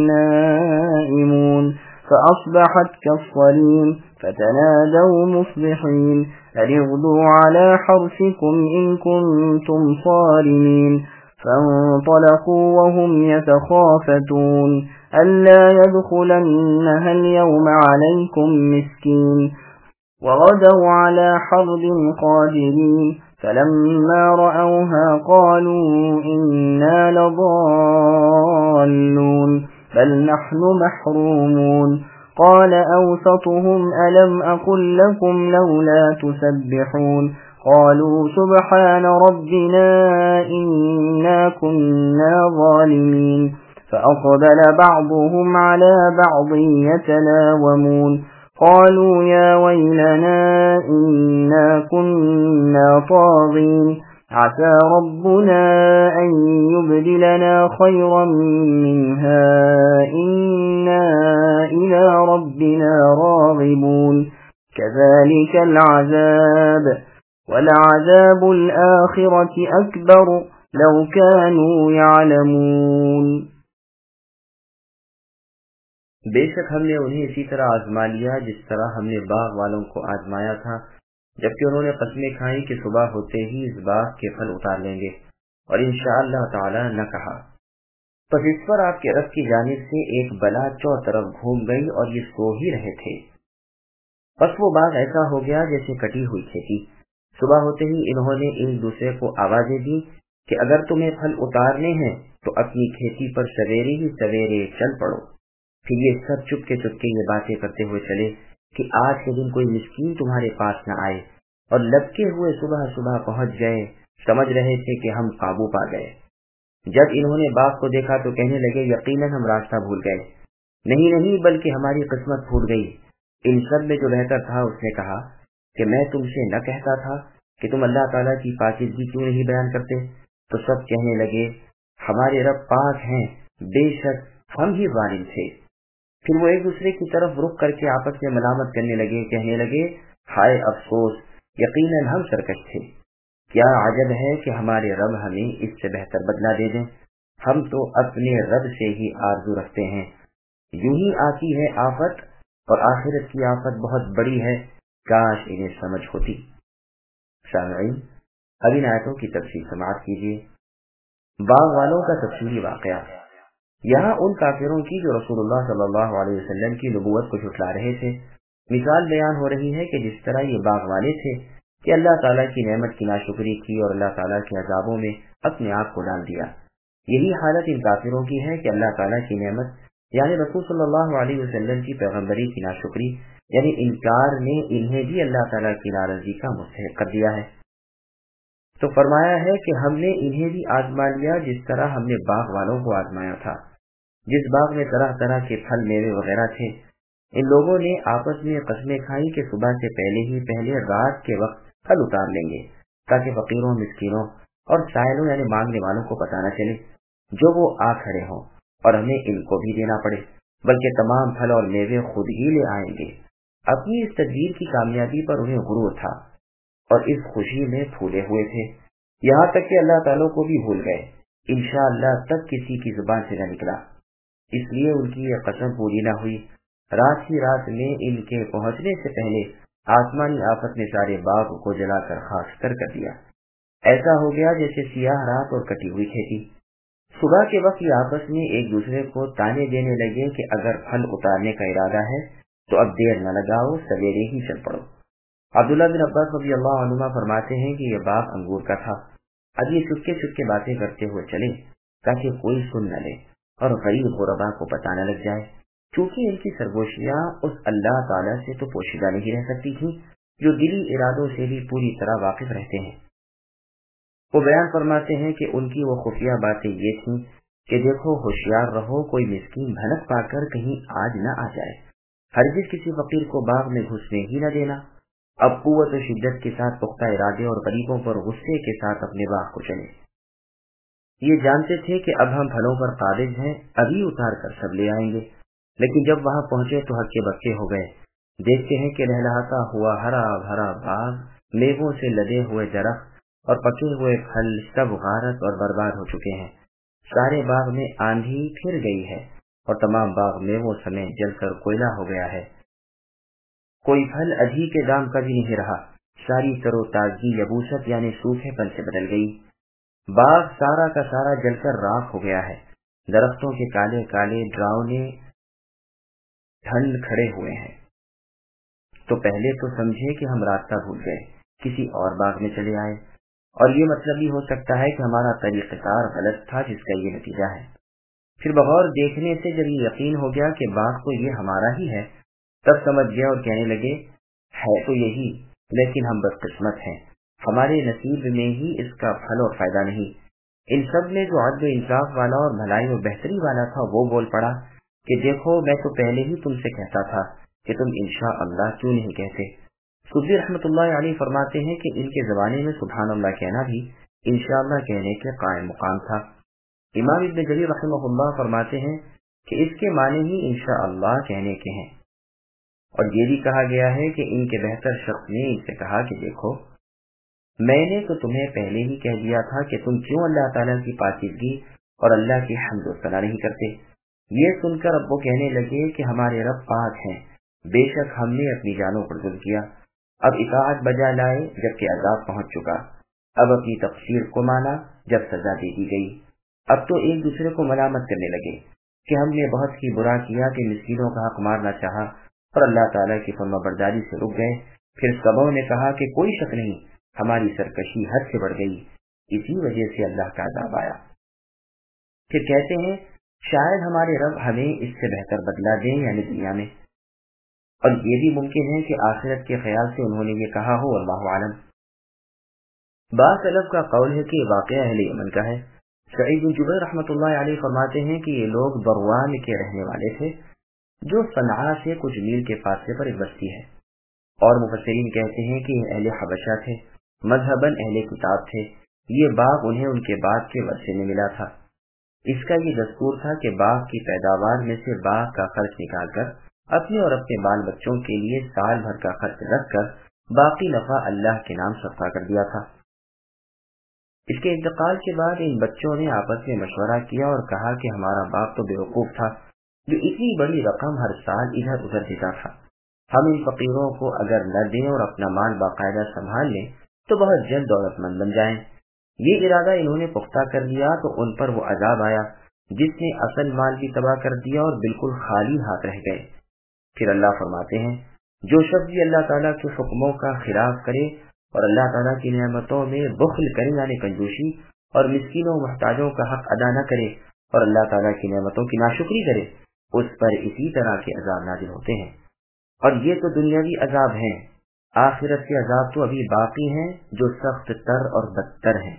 نائمون فأصبحت كالصريم فتنادوا مصبحين أن اغدوا على حرثكم إن كنتم صارمين فانطلقوا وهم يتخافتون ألا يدخلنها اليوم عليكم مسكين وغدوا على حرد قادرين فلما رأوها قالوا إنا لضالون بل نحن محرومون قال أوسطهم ألم أقل لكم لولا تسبحون قالوا سبحان ربنا إنا كنا ظالمين فأقبل بعضهم على بعض يتلاومون قالوا يا ويلنا إنا كنا طاغين عسى ربنا أن يبدلنا خيرا منها إنا إلى ربنا راغبون كذلك العذاب ولعذاب الآخرة أكبر لو كانوا يعلمون. بے شک ہم نے انہیں اسی طرح آزما لیا جس طرح ہم نے باغ والوں کو آزمایا تھا، جبکہ انہوں نے قسمیں کھائیں کہ صبح ہوتے ہی اس باغ کے پھل اتار لیں گے اور انشاءاللہ تعالی نہ کہا۔ پس اس پر آپ کے رب کی جانب سے ایک بلا چو طرف گھوم گئی اور یہ سو ہی رہے تھے۔ پس وہ باغ ایسا ہو گیا جیسے کٹی ہوئی کھیتی۔ صبح ہوتے ہی انہوں نے ایک دوسرے کو آوازیں دی کہ اگر تمہیں پھل اتارنے ہیں تو اپنی کھیتی پر سویرے ہی سویرے چل پڑو۔ پھر یہ سب چپکے چپکے یہ باتیں کرتے ہوئے چلے کہ آج کے دن کوئی مسکین تمہارے پاس نہ آئے، اور لپکے ہوئے صبح صبح پہنچ گئے، سمجھ رہے تھے کہ ہم قابو پا گئے۔ جب انہوں نے باغ کو دیکھا تو کہنے لگے یقیناً ہم راستہ بھول گئے۔ نہیں بلکہ ہماری قسمت پھوٹ گئی۔ ان سب میں جو بہتر تھا اس نے کہا کہ میں تم سے نہ کہتا تھا کہ تم اللہ تعالیٰ کی پاکیزگی کیوں نہیں بیان کرتے؟ تو سب کہنے لگے ہمارے رب پاک ہیں، بے شک ہم ہی ظالم تھے۔ پھر وہ ایک دوسرے کی طرف رخ کر کے آپس میں ملامت کرنے لگے، کہنے لگے ہائے افسوس، یقیناً ہم سرکش تھے۔ کیا عجب ہے کہ ہمارے رب ہمیں اس سے بہتر بدلہ دے دیں، ہم تو اپنے رب سے ہی آرزو رکھتے ہیں۔ یوں ہی آتی ہے آفت، اور آخرت کی آفت بہت بڑی ہے، کاش انہیں سمجھ ہوتی۔ سامعین، اب ان آیتوں کی تفصیل سماعت کیجیے۔ باغ والوں کا تفصیلی واقعہ۔ یہاں ان کافروں کی جو رسول اللہ صلی اللہ علیہ وسلم کی نبوت کو جھٹلا رہے تھے مثال بیان ہو رہی ہے کہ جس طرح یہ باغ والے تھے کہ اللہ تعالیٰ کی نعمت کی ناشکری کی اور اللہ تعالیٰ کے عذابوں میں اپنے آپ کو ڈال دیا، یہی حالت ان کافروں کی ہے کہ اللہ تعالیٰ کی نعمت یعنی رسول صلی اللہ علیہ وسلم کی پیغمبری کی ناشکری یعنی انکار نے انہیں بھی اللہ تعالیٰ کی ناراضگی کا مستحق کر دیا ہے۔ تو فرمایا ہے کہ ہم نے انہیں بھی آزما لیا جس طرح ہم نے باغ والوں کو آزمایا تھا۔ جس باغ میں طرح طرح کے پھل میوے وغیرہ تھے، ان لوگوں نے آپس میں قسمیں کھائیں کہ صبح سے پہلے رات کے وقت پھل اتار لیں گے تاکہ فقیروں، مسکینوں اور سائلوں یعنی مانگنے والوں کو پتہ نہ چلے جو وہ آ کھڑے ہوں اور ہمیں ان کو بھی دینا پڑے، بلکہ تمام پھل اور میوے خود ہی لے آئیں گے۔ اپنی اس تدبیر کی کامیابی پر انہیں غرور تھا اور اس خوشی میں پھولے ہوئے تھے، یہاں تک کہ اللہ تعالیٰ کو بھی بھول گئے، انشاءاللہ تک کسی کی زبان سے نہ نکلا۔ اس لیے ان کی یہ قسم پوری نہ ہوئی۔ رات ہی رات میں ان کے پہنچنے سے پہلے آسمانی آفت نے سارے باغ کو جلا کر خاکستر کر دیا۔ ایسا ہو گیا جیسے سیاہ رات اور کٹی ہوئی کھیتی۔ صبح کے وقت یہ آپس میں ایک دوسرے کو تانے دینے لگے کہ اگر پھل اتارنے کا ارادہ ہے تو اب دیر نہ لگاؤ، سویرے ہی چل پڑو۔ عبداللہ بن عباس رضی اللہ عنہما فرماتے ہیں کہ یہ باغ انگور کا تھا۔ اب یہ چپکے چپکے باتیں کرتے ہوئے چلے تاکہ کوئی سن نہ لے اور غریب غربا کو پتہ نہ لگ جائے، کیونکہ ان کی سرگوشیاں اس اللہ تعالیٰ سے تو پوشیدہ نہیں رہ سکتی تھیں جو دلی ارادوں سے بھی پوری طرح واقف رہتے ہیں۔ وہ بیان فرماتے ہیں کہ ان کی وہ خفیہ باتیں یہ تھیں کہ دیکھو ہوشیار رہو، کوئی مسکین بھنک پا کر کہیں آج نہ آ جائے، ہرگز کسی فقیر کو باغ میں گھسنے ہی نہ دینا۔ اب قوت و شدت کے ساتھ پختہ ارادے اور غریبوں پر غصے کے ساتھ اپنے باغ کو چلے۔ یہ جانتے تھے کہ اب ہم پھلوں پر قابض ہیں، ابھی اتار کر سب لے آئیں گے، لیکن جب وہاں پہنچے تو ہکے بکے ہو گئے۔ دیکھتے ہیں کہ لہلہاتا ہوا ہرا بھرا باغ، میووں سے لدے ہوئے درخت اور پکے ہوئے پھل سب غارت اور برباد ہو چکے ہیں۔ سارے باغ میں آندھی پھر گئی ہے اور تمام باغ میووں سمیت جل کر کوئلہ ہو گیا ہے، کوئی پھل ادھی کے دام کا بھی نہیں رہا۔ सारी तरोताजगी यबूसत यानी सूखेपन से बदल गई। बाग सारा का सारा जलकर राख हो गया है। दरख्तों के काले काले ड्रावने ठंड खड़े हुए हैं। तो पहले तो समझे कि हम रास्ता भूल गए, किसी और बाग में चले आए, और ये मतलब भी हो सकता है कि हमारा तरीक़ेकार गलत था, जिसका ये नतीजा है। फिर बगौर देखने से जब ये यकीन हो गया कि बाग तो ये हमारा ही है, तब समझ गया और कहने लगे, है तो यही, लेकिन हम बदकिस्मत हैं, हमारे नसीब में ही इसका फल और फायदा नहीं। इन सब में जो अदल इंसाफ वाला और भलाई और बेहतरी वाला था वो बोल पड़ा कि देखो, मैं तो पहले ही तुमसे कहता था कि तुम इंशा अल्लाह क्यों नहीं कहते। सुब्बी रहमतुल्लाह अलैह फरमाते हैं कि इनके ज़माने में सुभान अल्लाह कहना भी इंशा अल्लाह कहने के कायम मुकाम था। इमाम इब्न जरीर रहमहुल्लाह फरमाते हैं कि इसके माने ही इंशा अल्लाह कहने के हैं। और ये भी कहा गया है कि इनके बेहतर शख्स ने इनसे कहा कि देखो, मैंने तो तुम्हें पहले ही कह दिया था कि तुम क्यों अल्लाह ताला की पाकीज़गी और अल्लाह की हम्द व सना नहीं करते। ये सुनकर अब वो कहने लगे कि हमारे रब पाक हैं, बेशक हमने अपनी जानों पर जुल्म किया। अब इताअत बजा लाए जबकि अजाब पहुंच चुका, अब अपनी तक़सीर को माना जब सजा दे दी गई। अब तो एक दूसरे को मलामत करने लगे कि हमने बहुत ही बुरा किया कि मिस्कीनों का हक मारना चाहा और अल्लाह ताला की फर्माबरदारी से रुक गए। फिर सबों ने कहा कि कोई शक नहीं, हमारी सरकशी हद से बढ़ गई, इसी वजह से अल्लाह का अज़ाब आया। फिर कहते हैं शायद हमारे रब हमें इससे बेहतर बदला दें, यानी दुनिया में, और ये भी मुमकिन है कि आखिरत के ख्याल से उन्होंने ये कहा हो, अल्लाहु आलम। बाज़ सलफ का कौल है कि वाक़या अहले यमन का है। सईद बिन जुबैर रहमतुल्लाह अलैह फरमाते हैं कि ये लोग बरवान के रहने वाले थे, जो सनआ से कुछ मील के फासले पर एक बस्ती है। और मुफस्सिरीन कहते हैं कि अहले हबशा थे, मजहबन अहले किताब थे। ये बाग उन्हें उनके बाग के वर्षे में मिला था। इसका ये दस्तूर था कि बाग की पैदावार में से बाग का खर्च निकालकर अपने और अपने बाल बच्चों के लिए साल भर का खर्च रखकर बाकी नफा अल्लाह के नाम सदका कर दिया था। इसके इंतकाल के बाद इन बच्चों ने आपस में मशवरा किया और कहा कि हमारा बाप तो बेवकूफ था, जो इतनी बड़ी रकम हर साल इधर उधर देता था। हम इन फकीरों को अगर न दें और अपना माल बाकायदा संभाल लें तो बहुत जल्द दौलतमंद बन जाएं। ये इरादा इन्होंने पुख्ता कर लिया तो उन पर वो अजाब आया जिसने असल माल भी तबाह कर दिया और बिल्कुल खाली हाथ रह गए। फिर अल्लाह फरमाते हैं, जो शख्स भी अल्लाह ताला के हुक्मों का खिलाफ करे और अल्लाह ताला की नेमतों में बुख्ल करे यानी कंजूसी और मिस्कीनों मुहताजों का हक अदा न करे और अल्लाह ताला की नेमतों की नाशुक्री करे, उस पर इसी तरह के अजाब नाजिल होते हैं। और ये तो दुनियावी अजाब हैं, आखिरत के अजाब तो अभी बाकी हैं जो सख्त तर और बदतर हैं।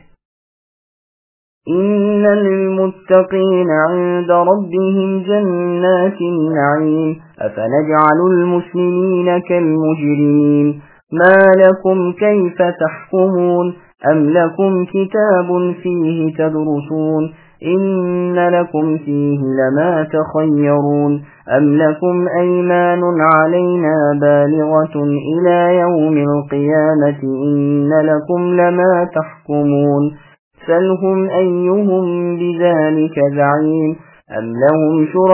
إن للمتقين عند ربهم جنات النعيم أفنجعل المسلمين كالمجرمين ما لكم كيف تحكمون أم لكم كتاب فيه تدرسون إن لكم فيه لما تخيرون أم لكم أيمان علينا بالغة إلى يوم القيامة إن لكم لما تحكمون سلهم أيهم بذلك زعيم أم لهم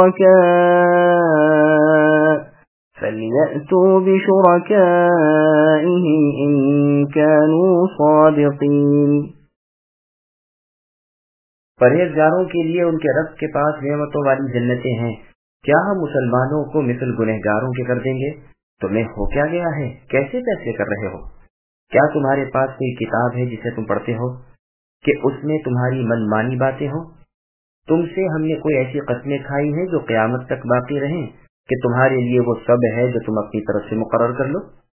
شركاء فليأتوا بشركائهم إن كانوا صادقين۔ परहेजगारों के लिए उनके रब के पास नेमतों वाली जन्नतें हैं। क्या हम मुसलमानों को मिसल गुनहगारों के कर देंगे? तुम्हें हो क्या गया है, कैसे फैसले कर रहे हो? क्या तुम्हारे पास कोई किताब है जिसे तुम पढ़ते हो कि उसमें तुम्हारी मनमानी बातें हो? तुमसे हमने कोई ऐसी कस्में खाई हैं जो क़यामत तक बाकी रहें कि तुम्हारे लिए वो सब है जो तुम अपनी तरफ से मुकर्रर कर लो?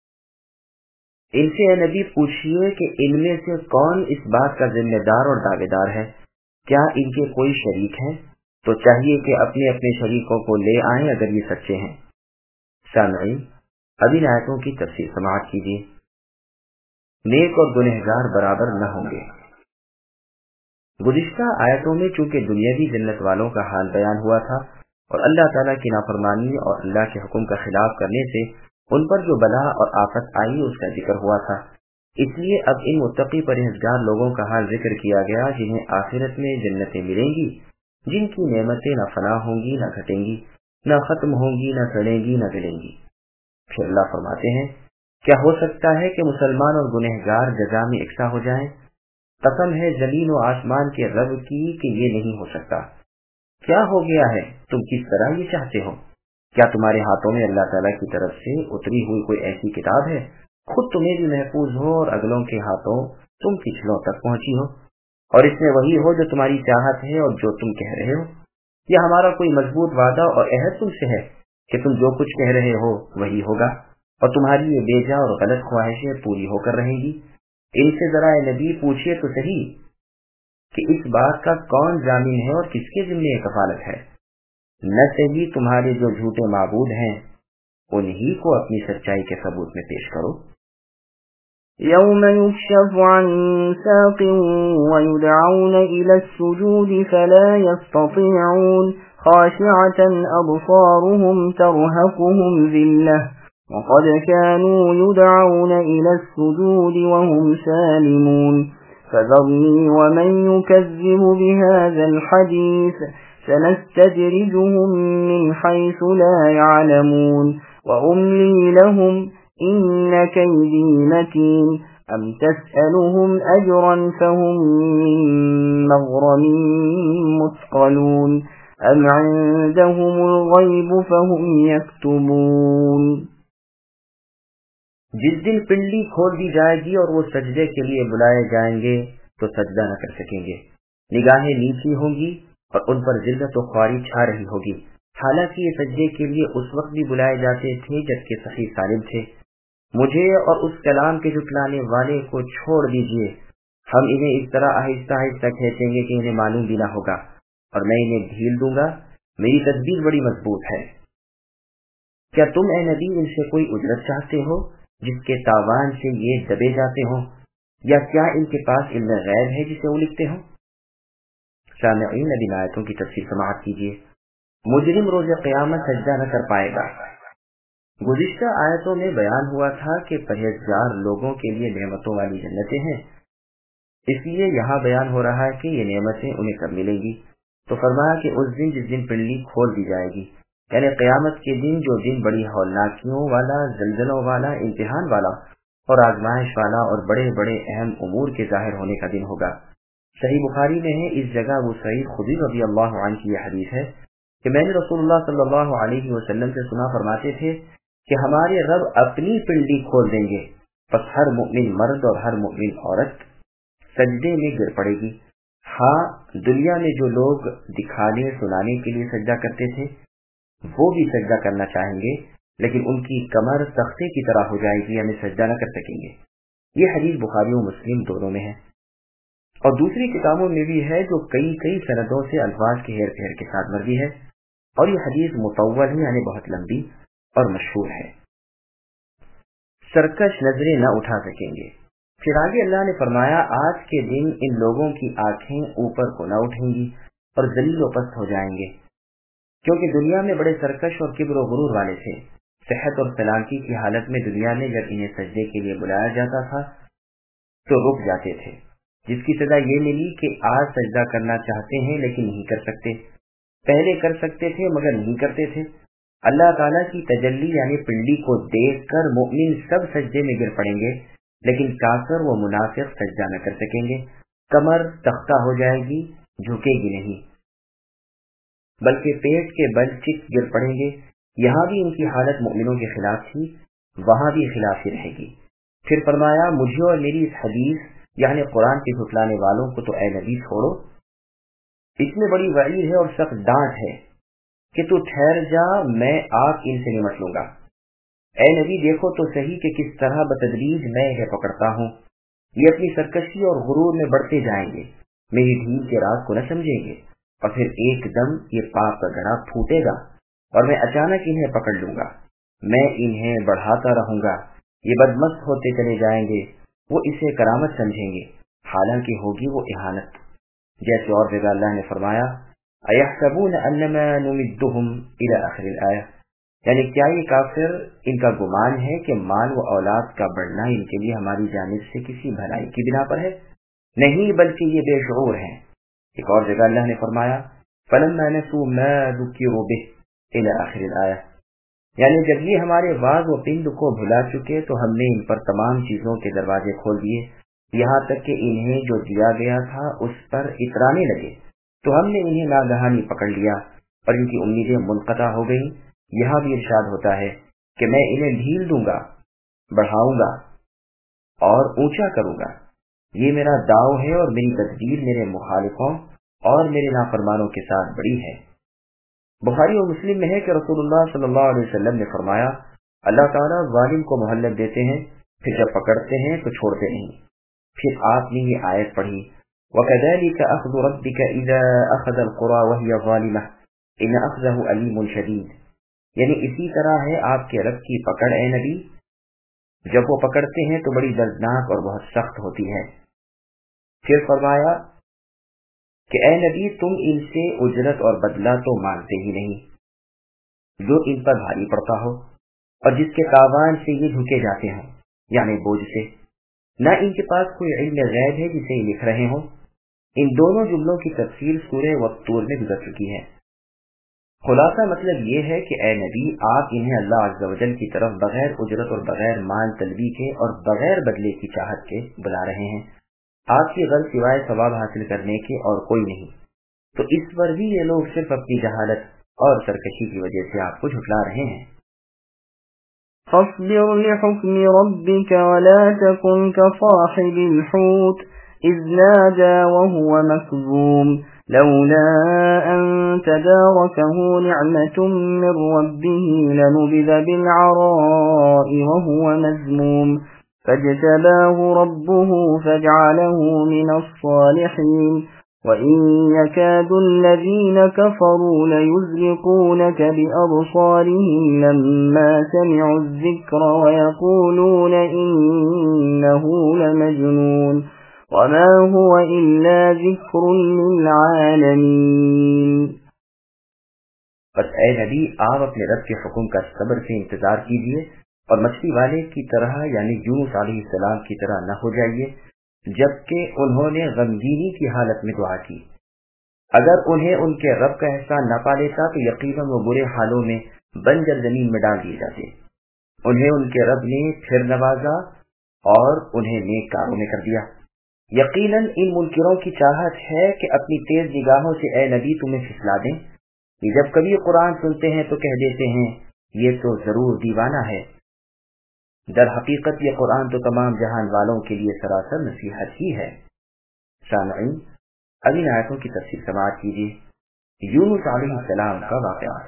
इनसे नबी पूछिए कि इनमें से कौन इस बात का जिम्मेदार और दावेदार है? क्या इनके कोई शरीक हैं? तो चाहिए कि अपने अपने शरीकों को ले आएं अगर ये सच्चे हैं। सामईन, अब इन आयतों की तफसीर समाअत कीजिए। नेक और गुनहगार बराबर न होंगे। गुज़िश्ता आयतों में चूंकि दुनियावी जन्नत वालों का हाल बयान हुआ था और अल्लाह ताला की नाफरमानी और अल्लाह के हुक्म का खिलाफ करने से उन पर जो बला और आफत आई उसका जिक्र हुआ था, इसलिए अब इन मुत्तकी परहेजगार लोगों का हाल जिक्र किया गया जिन्हें आखिरत में जन्नतें मिलेंगी, जिनकी नेमतें न फना होंगी न घटेंगी, न खत्म होंगी, न सड़ेंगी न गलेंगी। फिर अल्लाह फरमाते हैं, کیا ہو سکتا ہے کہ مسلمان اور گنہگار جزا میں یکساں ہو جائیں؟ قسم ہے زمین و آسمان کے رب کی کہ یہ نہیں ہو سکتا۔ کیا ہو گیا ہے، تم کس طرح یہ چاہتے ہو؟ کیا تمہارے ہاتھوں میں اللہ تعالیٰ کی طرف سے اتری ہوئی کوئی ایسی کتاب ہے، خود تمہیں بھی محفوظ ہو اور اگلوں کے ہاتھوں تم پچھلوں تک پہنچی ہو، اور اس میں وہی ہو جو تمہاری چاہت ہے اور جو تم کہہ رہے ہو؟ یا ہمارا کوئی مضبوط وعدہ اور عہد تم سے ہے کہ تم جو کچھ کہہ رہے ہو وہی ہوگا، اور تمہاری یہ بیجا اور غلط خواہشیں پوری ہو کر رہیں گی؟ ان سے ذرا اے نبی پوچھئے تو صحیح کہ اس بات کا کون ضامن ہے اور کس کے ذمے یہ کفالت ہے؟ نہ صحیح تمہارے جو جھوٹے معبود ہیں انہی کو اپنی سچائی کے ثبوت میں پیش کرو۔ يوم يكشف عن ساق ويدعون إلى السجود فلا يستطيعون خاشعة أبصارهم ترهقهم ذلة وقد كانوا يدعون إلى السجود وهم سالمون فذرني ومن يكذب بهذا الحديث سنستدرجهم من حيث لا يعلمون وأملي لهم إن كيدي متين أم تسألهم أجرا فهم من مغرم مثقلون أم عندهم الغيب فهم يكتبون۔ جس دن پنڈلی کھول دی جائے گی اور وہ سجدے کے لیے بلائے جائیں گے تو سجدہ نہ کر سکیں گے، نگاہیں نیچی ہوں گی اور ان پر ذلت و خواری چھا رہی ہوگی، حالانکہ یہ سجدے کے لیے اس وقت بھی بلائے جاتے تھے جبکہ صحیح سالم تھے۔ مجھے اور اس کلام کے جھٹلانے والے کو چھوڑ دیجئے، ہم انہیں اس طرح آہستہ آہستہ کھینچیں گے کہ انہیں معلوم بھی نہ ہوگا، اور میں انہیں ڈھیل دوں گا، میری تدبیر بڑی مضبوط ہے۔ کیا تم اے نبی ان سے کوئی اجرت چاہتے ہو جس کے تاوان سے یہ دبے جاتے ہوں، یا کیا ان کے پاس علم غیب ہے جسے وہ لکھتے ہوں؟ سامعین، اب ان آیتوں کی تفسیر سماعت کیجیے۔ مجرم روز قیامت سجدہ نہ کر پائے گا۔ گزشتہ آیتوں میں بیان ہوا تھا کہ پرہیزگار لوگوں کے لیے نعمتوں والی جنتیں ہیں، اس لیے یہاں بیان ہو رہا ہے کہ یہ نعمتیں انہیں کب ملیں گی، تو فرمایا کہ اس دن جس دن پنڈلی کھول دی جائے گی، یعنی قیامت کے دن، جو دن بڑی ہولناکیوں والا، زلزلوں والا، امتحان والا اور آزمائش والا اور بڑے بڑے اہم امور کے ظاہر ہونے کا دن ہوگا۔ صحیح بخاری میں ہے، اس جگہ ابو سعید خدری رضی اللہ عنہ کی یہ حدیث ہے کہ میں نے رسول اللہ صلی اللہ علیہ وسلم سے سنا، فرماتے تھے کہ ہمارے رب اپنی پنڈلی کھول دیں گے، پس ہر مؤمن مرد اور ہر مؤمن عورت سجدے میں گر پڑے گی۔ ہاں، دنیا میں جو لوگ دکھانے سنانے کے لیے سجدہ کرتے تھے وہ بھی سجدہ کرنا چاہیں گے، لیکن ان کی کمر تختے کی طرح ہو جائے گی، ہمیں سجدہ نہ کر سکیں گے۔ یہ حدیث بخاری و مسلم دونوں میں ہے، اور دوسری کتابوں میں بھی ہے جو کئی سندوں سے الفاظ کے ہیر پھیر کے ساتھ مروی ہے، اور یہ حدیث مطول ہے، یعنی بہت لمبی اور مشہور ہے۔ سرکش نظریں نہ اٹھا سکیں گے۔ پھر آگے اللہ نے فرمایا، آج کے دن ان لوگوں کی آنکھیں اوپر کو نہ اٹھیں گی اور ذلیل و پست ہو جائیں گے، کیونکہ دنیا میں بڑے سرکش اور کبر و غرور والے تھے۔ صحت اور سلامتی کی حالت میں دنیا میں جب انہیں سجدے کے لیے بلایا جاتا تھا تو رک جاتے تھے، جس کی سزا یہ ملی کہ آج سجدہ کرنا چاہتے ہیں لیکن نہیں کر سکتے، پہلے کر سکتے تھے مگر نہیں کرتے تھے۔ اللہ تعالیٰ کی تجلی یعنی پنڈلی کو دیکھ کر مومن سب سجدے میں گر پڑیں گے، لیکن کافر و منافق سجدہ نہ کر سکیں گے، کمر تختہ ہو جائے گی، جھکے گی نہیں، بلکہ پیٹ کے بل چک گر پڑیں گے۔ یہاں بھی ان کی حالت مومنوں کے خلاف تھی، وہاں بھی خلاف ہی رہے گی۔ پھر فرمایا، مجھے اور میری اس حدیث یعنی قرآن کے جھٹلانے والوں کو تو اے نبی چھوڑو، اس میں بڑی وعید ہے اور سخت ڈانٹ ہے کہ تو ٹھہر جا، میں آگ ان سے نمٹ لوں گا۔ اے نبی دیکھو تو صحیح کہ کس طرح بتدریج میں انہیں پکڑتا ہوں، یہ اپنی سرکشی اور غرور میں بڑھتے جائیں گے، میری ڈھیل کے راز کو نہ سمجھیں گے، اور پھر ایک دم یہ پاپ کا گڑھا پھوٹے گا اور میں اچانک انہیں پکڑ لوں گا، میں انہیں بڑھاتا رہوں گا، یہ بدمست ہوتے چلے جائیں گے، وہ اسے کرامت سمجھیں گے، حالانکہ ہوگی وہ اہانت۔ جیسے اور جگہ اللہ نے فرمایا، اَيَحْسَبُونَ أَنَّمَا نُمِدُّهُمْ إِلَى آخِرِ الْآيَةِ، یعنی کیا یہ کافر، ان کا گمان ہے کہ مال و اولاد کا بڑھنا ان کے لیے ہماری جانب سے کسی بھلائی کی بنا پر ہے؟ نہیں، بلکہ یہ بے شعور ہیں۔ ایک اور جگہ اللہ نے فرمایا، فَلَمَّا نَسُوا مَا ذُكِّرُوا بِهِ إِلَى آخِرِ الْآيَةِ، یعنی جب یہ ہمارے واز و پند کو بھلا چکے تو ہم نے ان پر تمام چیزوں کے دروازے کھول دیے، یہاں تک کہ انہیں جو دیا گیا تھا اس پر اترانے لگے تو ہم نے انہیں ناگہانی پکڑ لیا اور ان کی امیدیں منقطع ہو گئیں۔ یہاں بھی ارشاد ہوتا ہے کہ میں انہیں ڈھیل دوں گا، بڑھاؤں گا اور اونچا کروں گا، یہ میرا داؤ ہے اور میری تدبیر میرے مخالفوں اور میرے نافرمانوں کے ساتھ بڑی ہے۔ بخاری اور مسلم میں ہے کہ رسول اللہ صلی اللہ علیہ وسلم نے فرمایا، اللہ تعالیٰ ظالم کو مہلت دیتے ہیں، پھر جب پکڑتے ہیں تو چھوڑتے نہیں۔ پھر آپ نے یہ آیت پڑھی، وَكَذَلِكَ أَخْذُ رَبِّكَ إِذَا أَخَذَ الْقُرَى وَهِيَ ظَالِمَةٌ إِنَّ أَخْذَهُ أَلِيمٌ شَدِيدٌ، یعنی اسی طرح ہے آپ کے رب کی پکڑ اے نبی، جب وہ پکڑتے ہیں تو بڑی دردناک اور بہت سخت ہوتی ہے۔ پھر فرمایا کہ اے نبی تم ان سے اجرت اور بدلہ تو مانگتے ہی نہیں، جو ان پر بھاری پڑتا ہو اور جس کے تاوان سے یہ جھکے جاتے ہوں، یعنی بوجھ سے، نہ ان کے پاس کوئی علم غیب ہے جسے لکھ رہے ہوں۔ ان دونوں جملوں کی تفصیل سورہ والطور میں گزر چکی ہے۔ خلاصہ مطلب یہ ہے کہ اے نبی آپ انہیں اللہ عز و جل کی طرف بغیر اجرت اور بغیر مال طلبی کے اور بغیر بدلے کی چاہت کے بلا رہے ہیں، آپ کی غرض سوائے ثواب حاصل کرنے کے اور کوئی نہیں، تو اس پر بھی یہ لوگ صرف اپنی جہالت اور سرکشی کی وجہ سے آپ کو جھٹلا رہے ہیں۔ فاصبر لحكم ربك ولا تكن كصاحب الحوت إذ نادى وهو مكظوم لولا أن تداركه نعمة من ربه لنبذ بالعراء وهو مذموم فاجتباه ربه فاجعله من الصالحين وإن يكاد الذين كفروا ليزلقونك بأبصارهم لما سمعوا الذكر ويقولون إنه لمجنون وما هو إلا ذكر للعالمين۔ بس اے نبی آپ اپنے رب کے حکم کا صبر سے انتظار کیجیے اور مچھلی والے کی طرح یعنی یونس علیہ السلام کی طرح نہ ہو جائیے جبکہ انہوں نے غمگینی کی حالت میں دعا کی۔ اگر انہیں ان کے رب کا احسان نہ پا لیتا تو یقیناً وہ برے حالوں میں بنجر زمین میں ڈال دیے جاتے۔ انہیں ان کے رب نے پھر نوازا اور انہیں نیک کاروں میں کر دیا۔ یقیناً ان منکروں کی چاہت ہے کہ اپنی تیز نگاہوں سے اے نبی تمہیں پھسلا دیں، یہ جب کبھی قرآن سنتے ہیں تو کہہ دیتے ہیں یہ تو ضرور دیوانہ ہے، در حقیقت یہ قرآن تو تمام جہان والوں کے لیے سراسر نصیحت ہی ہے۔ سامعین اگلی آیتوں کی تفسیر سماعت کیجیے۔ یونس علیہ السلام کا واقعہ۔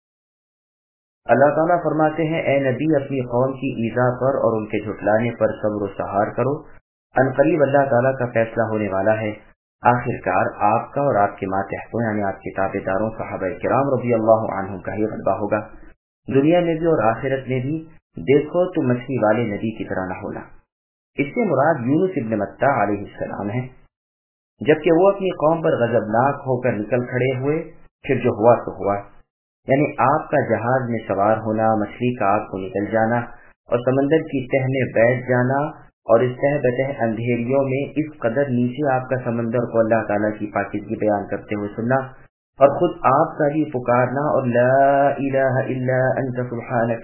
اللہ تعالیٰ فرماتے ہیں اے نبی اپنی قوم کی ایذا پر اور ان کے جھٹلانے پر صبر و سہار کرو، عنقریب اللہ تعالیٰ کا فیصلہ ہونے والا ہے، آخر کار آپ کا اور آپ کے ماتحتوں یعنی آپ کے تابع داروں صحابہ کرام رضی اللہ عنہم کا ہی غلبہ ہوگا، دنیا میں بھی اور آخرت میں بھی۔ دیکھو تو مچھلی والے نبی کی طرح نہ ہونا۔ اس سے مراد یونس ابن متہ علیہ السلام ہے۔ جبکہ وہ اپنی قوم پر غضبناک ہو کر نکل کھڑے ہوئے، پھر جو ہوا تو ہوا، یعنی آپ کا جہاز میں سوار ہونا، مچھلی کا آگ کو نکل جانا اور سمندر کی تہ میں بیٹھ جانا اور اس تہ بتہ اندھیریوں میں اس قدر نیچے آپ کا سمندر کو اللہ تعالیٰ کی پاکیزگی بیان کرتے ہوئے سننا اور خود آپ کا بھی پکارنا اور لا الہ الا انت سبحانک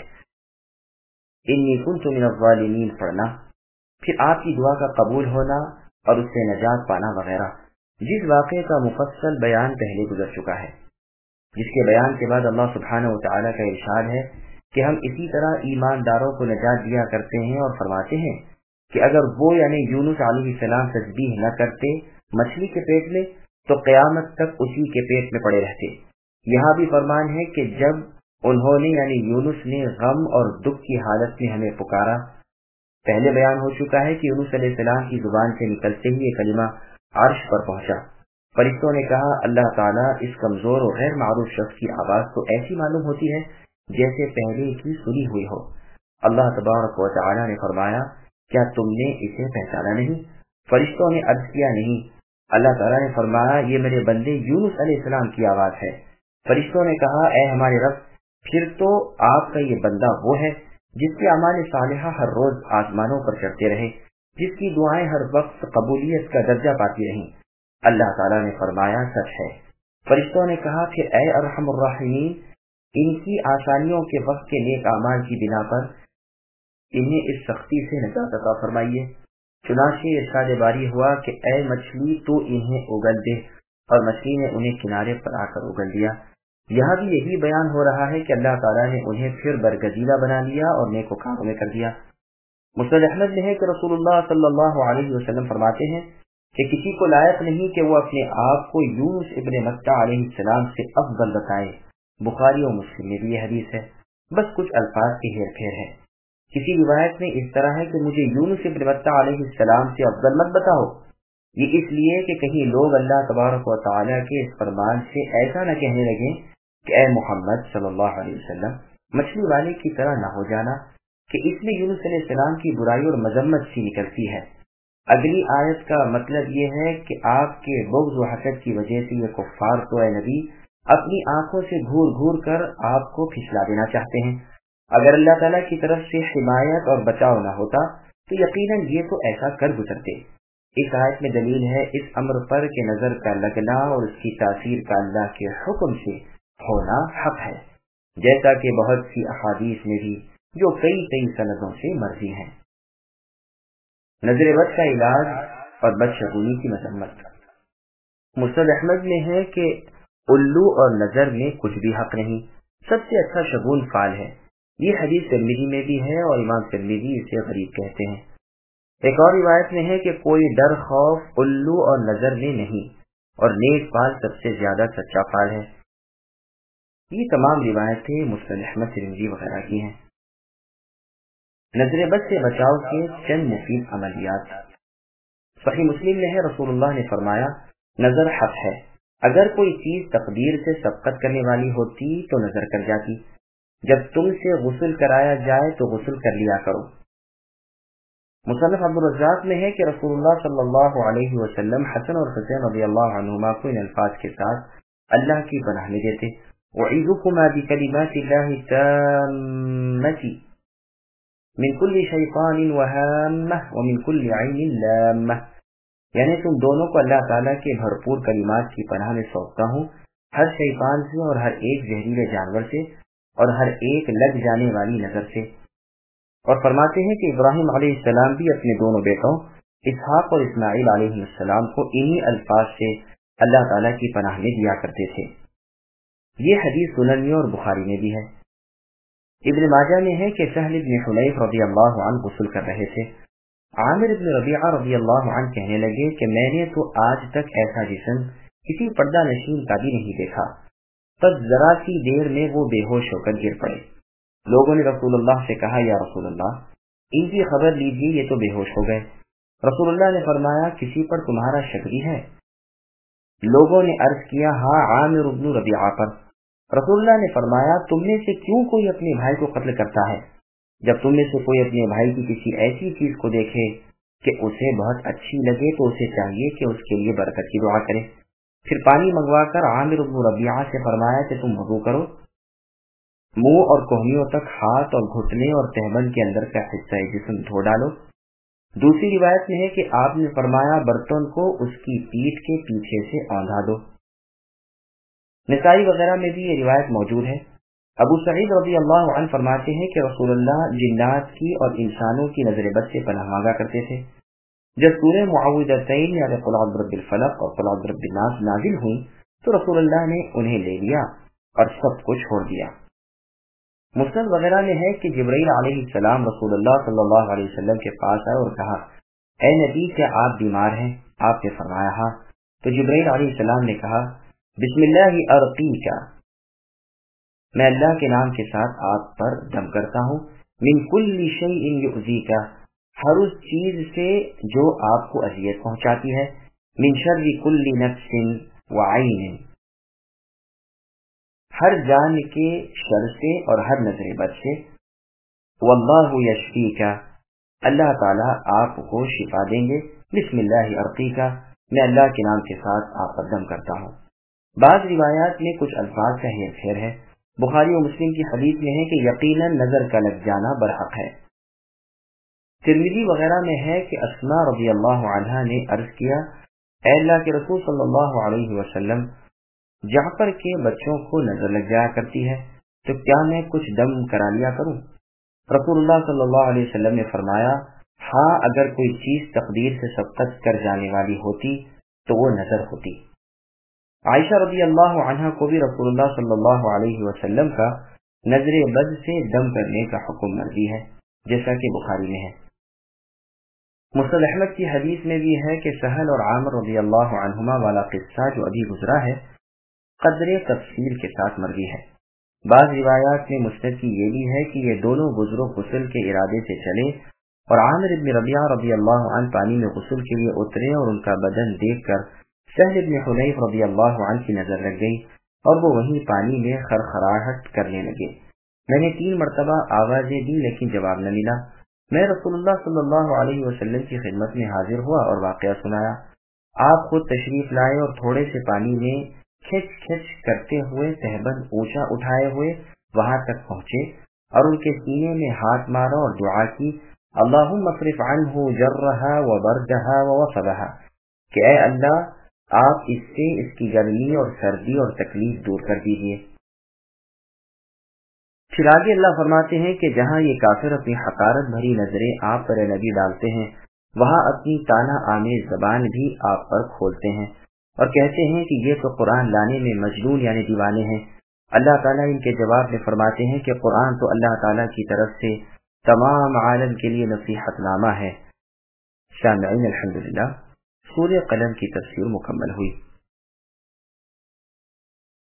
انی کنت من الظالمین پڑھنا، پھر آپ کی دعا کا قبول ہونا اور اس سے نجات پانا وغیرہ، جس واقعے کا مفصل بیان پہلے گزر چکا ہے، جس کے بیان کے بعد اللہ سبحانہ و تعالیٰ کا ارشاد ہے کہ ہم اسی طرح ایمانداروں کو نجات دیا کرتے ہیں اور فرماتے ہیں کہ اگر وہ یعنی یونس علیہ السلام تسبیح نہ کرتے مچھلی کے پیٹ میں تو قیامت تک اسی کے پیٹ میں پڑے رہتے۔ یہاں بھی فرمان ہے کہ جب انہوں نے یعنی یونس نے غم اور دکھ کی حالت میں ہمیں پکارا، پہلے بیان ہو چکا ہے کہ یونس علیہ السلام کی زبان سے نکلتے ہی یہ کلمہ عرش پر پہنچا۔ فرشتوں نے کہا اللہ تعالیٰ اس کمزور اور غیر معروف شخص کی آواز تو ایسی معلوم ہوتی ہے جیسے پہلے کی سنی ہوئی ہو۔ اللہ تبارک و تعالیٰ نے فرمایا کیا تم نے اسے پہچانا نہیں؟ فرشتوں نے عرض کیا نہیں۔ اللہ تعالیٰ نے فرمایا یہ میرے بندے یونس علیہ السلام کی آواز ہے۔ فرشتوں نے کہا اے ہمارے رب پھر تو آپ کا یہ بندہ وہ ہے جس کے اعمال صالحہ ہر روز آسمانوں پر چڑھتے رہے، جس کی دعائیں ہر وقت قبولیت کا درجہ پاتی رہیں۔ اللہ تعالیٰ نے فرمایا سچ ہے۔ فرشتوں نے کہا پھر اے ارحم الراحمین ان کی آسانیوں کے وقت کے نیک اعمال کی بنا پر انہیں اس سختی سے نجات عطا فرمائیے۔ چنانچہ ارشاد باری ہوا کہ اے مچھلی تو انہیں اگل دے، اور مچھلی نے انہیں کنارے پر آ کر اگل دیا۔ یہاں بھی یہی بیان ہو رہا ہے کہ اللہ تعالیٰ نے انہیں پھر برگزیدہ بنا لیا اور نیکوکاروں میں کر دیا۔ مسند احمد میں ہے کہ رسول اللہ صلی اللہ علیہ وسلم فرماتے ہیں کہ کسی کو لائق نہیں کہ وہ اپنے آپ کو یونس ابن متیٰ علیہ السلام سے افضل بتائے۔ بخاری اور مسلم میں بھی یہ حدیث ہے، بس کچھ الفاظ کی ہیر پھیر ہے۔ کسی روایت میں اس طرح ہے کہ مجھے یونس ابن متیٰ علیہ السلام سے افضل مت بتاؤ، یہ اس لیے کہ کہیں لوگ اللہ تبارک و تعالیٰ کے اس فرمان سے ایسا نہ کہنے لگیں کہ اے محمد صلی اللہ علیہ وسلم مچھلی والے کی طرح نہ ہو جانا، کہ اس میں یونس علیہ السلام کی برائی اور مذمت سی نکلتی ہے۔ اگلی آیت کا مطلب یہ ہے کہ آپ کے بغض و حسد کی وجہ سے یہ کفار تو اے نبی اپنی آنکھوں سے گھور گھور کر آپ کو پھسلا دینا چاہتے ہیں۔ اگر اللہ تعالیٰ کی طرف سے حمایت اور بچاؤ نہ ہوتا تو یقیناً یہ تو ایسا کر گزرتے۔ اس آیت میں دلیل ہے اس امر پر کہ نظر کا لگنا اور اس کی تاثیر کا اللہ کے حکم سے ہونا حق ہے، جیسا کہ بہت سی احادیث میں بھی جو کئی سندوں سے مرضی ہیں۔ نظر بد کا علاج اور بدشگونی کی مذمت۔ مسند احمد میں ہے کہ الو اور نظر میں کچھ بھی حق نہیں، سب سے اچھا شگون فال ہے۔ یہ حدیث ترمذی میں بھی ہے اور امام ترمذی اسے غریب کہتے ہیں۔ ایک اور روایت میں ہے کہ کوئی ڈر خوف الو اور نظر میں نہیں، اور نیک فال سب سے زیادہ سچا فال ہے۔ یہ تمام روایتیں مسند احمد ترمذی وغیرہ کی ہیں۔ نظر بد سے بچاؤ کے چند مفید عملیات۔ صحیح مسلم میں ہے رسول اللہ نے فرمایا نظر حق ہے، اگر کوئی چیز تقدیر سے سبقت کرنے والی ہوتی تو نظر کر جاتی، جب تم سے غسل کرایا جائے تو غسل کر لیا کرو۔ مصنف عبدالرزاق میں ہے کہ رسول اللہ صلی اللہ علیہ وسلم حسن اور حسین رضی اللہ عنہما کو ان الفاظ کے ساتھ اللہ کی پناہ میں دیتے، وَعِذُكُمَا بِكَلِمَاتِ اللَّهِ التَّامَّةِ من کل شیطان وہامہ ومن کل عین لامہ، یعنی تم دونوں کو اللہ تعالیٰ کے بھرپور کلمات کی پناہ میں سونپتا ہوں، ہر شیطان سے اور ہر ایک زہریلے جانور سے اور ہر ایک لگ جانے والی نظر سے۔ اور فرماتے ہیں کہ ابراہیم علیہ السلام بھی اپنے دونوں بیٹوں اسحاق اور اسماعیل علیہ السلام کو انہی الفاظ سے اللہ تعالیٰ کی پناہ میں دیا کرتے تھے۔ یہ حدیث سنن میں اور بخاری میں بھی ہے۔ ابن ماجہ میں ہے کہ سہل بن حنیف رضی اللہ عنہ غسل کر رہے تھے، عامر بن ربیعہ رضی اللہ عنہ کہنے لگے کہ میں نے تو آج تک ایسا جسم کسی پردہ نشین کا بھی نہیں دیکھا، بس ذرا سی دیر میں وہ بے ہوش ہو کر گر پڑے۔ لوگوں نے رسول اللہ سے کہا یا رسول اللہ ان کی خبر لیجیے، یہ تو بے ہوش ہو گئے۔ رسول اللہ نے فرمایا کسی پر تمہارا شک بھی ہے؟ لوگوں نے عرض کیا ہاں عامر بن ربیعہ پر۔ رسول اللہ نے فرمایا تم میں سے کیوں کوئی اپنے بھائی کو قتل کرتا ہے؟ جب تم میں سے کوئی اپنے بھائی کی کسی ایسی چیز کو دیکھے کہ اسے بہت اچھی لگے تو اسے چاہیے کہ اس کے لیے برکت کی دعا کرے۔ پھر پانی منگوا کر عامر بن ربیعہ سے فرمایا کہ تم وضو کرو، منہ اور کوہنیوں تک ہاتھ اور گھٹنے اور تہبند کے اندر کا حصہ جسم دھو ڈالو۔ دوسری روایت میں ہے کہ آپ نے فرمایا برتن کو اس کی پیٹھ کے پیچھے سے اوندھا دو۔ نسائی وغیرہ میں بھی یہ روایت موجود ہے۔ ابو سعید رضی اللہ عنہ فرماتے ہیں کہ رسول اللہ جنات کی اور انسانوں کی نظر بد سے پناہ مانگا کرتے تھے۔ جب سورہ معوذتین یعنی قل اعوذ برب الفلق اور قل اعوذ برب الناس نازل ہوئی تو رسول اللہ نے انہیں لے لیا اور سب کو چھوڑ دیا۔ مسند وغیرہ میں ہے کہ جبرائیل علیہ السلام رسول اللہ صلی اللہ علیہ وسلم کے پاس آئے اور کہا اے نبی کیا آپ بیمار ہیں؟ آپ نے فرمایا ہاں۔ تو جبرائیل علیہ السلام نے کہا بسم اللہ ارقیک، میں اللہ کے نام کے ساتھ آپ پر دم کرتا ہوں، من کل شیء یؤذیک، ہر اس چیز سے جو آپ کو اذیت پہنچاتی ہے، من شر کل نفس وعین، ہر جان کے شر سے اور ہر نظر بد سے، واللہ یشفیک، اللہ تعالیٰ آپ کو شفا دیں گے، بسم اللہ ارقیک، میں اللہ کے نام کے ساتھ آپ پر دم کرتا ہوں۔ بعض روایات میں کچھ الفاظ کا ہیر پھیر ہے۔ بخاری و مسلم کی حدیث میں ہے کہ یقیناً نظر کا لگ جانا برحق ہے۔ ترمذی وغیرہ میں ہے کہ اسماء رضی اللہ عنہا نے عرض کیا اے اللہ کے رسول صلی اللہ علیہ وسلم جعفر کے بچوں کو نظر لگ جایا کرتی ہے، تو کیا میں کچھ دم کرا لیا کروں؟ رسول اللہ صلی اللہ علیہ وسلم نے فرمایا ہاں، اگر کوئی چیز تقدیر سے سبقت کر جانے والی ہوتی تو وہ نظر ہوتی۔ عائشہ رضی اللہ عنہا کو بھی رسول اللہ صلی اللہ علیہ وسلم کا نظر بد سے دم کرنے کا حکم مروی ہے، جیسا کہ بخاری میں ہے۔ مسند احمد کی حدیث میں بھی ہے کہ سہل اور عامر رضی اللہ عنہما والا قصہ جو ابھی گزرا ہے قدر تفصیل کے ساتھ مروی ہے۔ بعض روایات میں مسند کی یہ بھی ہے کہ یہ دونوں بزرگ غسل کے ارادے سے چلے اور عامر ابن ربیعہ رضی اللہ عنہ پانی میں غسل کے لیے اترے اور ان کا بدن دیکھ کر سہل ابن حنیف رضی اللہ عنہ کی نظر لگ گئی اور وہ وہیں پانی میں خرخراہٹ کرنے لگے۔ میں نے 3 مرتبہ آوازیں دی لیکن جواب نہ ملا۔ میں رسول اللہ صلی اللہ علیہ وسلم کی خدمت میں حاضر ہوا اور واقعہ سنایا۔ آپ خود تشریف لائے اور تھوڑے سے پانی میں کھچ کھچ کرتے ہوئے تہبند اونچا اٹھائے ہوئے وہاں تک پہنچے اور ان کے سینے میں ہاتھ مارا اور دعا کی، اللہم اصرف عنہ جرہا وبردہا ووصبہا، کہ اے اللہ آپ اس سے اس کی گرمی اور سردی اور تکلیف دور کر دیجیے۔ پھر آگے اللہ فرماتے ہیں کہ جہاں یہ کافر اپنی حقارت بھری نظریں آپ پر نبی ڈالتے ہیں، وہاں اپنی طعنہ آمیز زبان بھی آپ پر کھولتے ہیں اور کہتے ہیں کہ یہ تو قرآن لانے میں مجنون یعنی دیوانے ہیں۔ اللہ تعالیٰ ان کے جواب میں فرماتے ہیں کہ قرآن تو اللہ تعالیٰ کی طرف سے تمام عالم کے لیے نصیحت نامہ ہے۔ سامعین الحمدللہ، سورہ قلم کی تفسیر مکمل ہوئی۔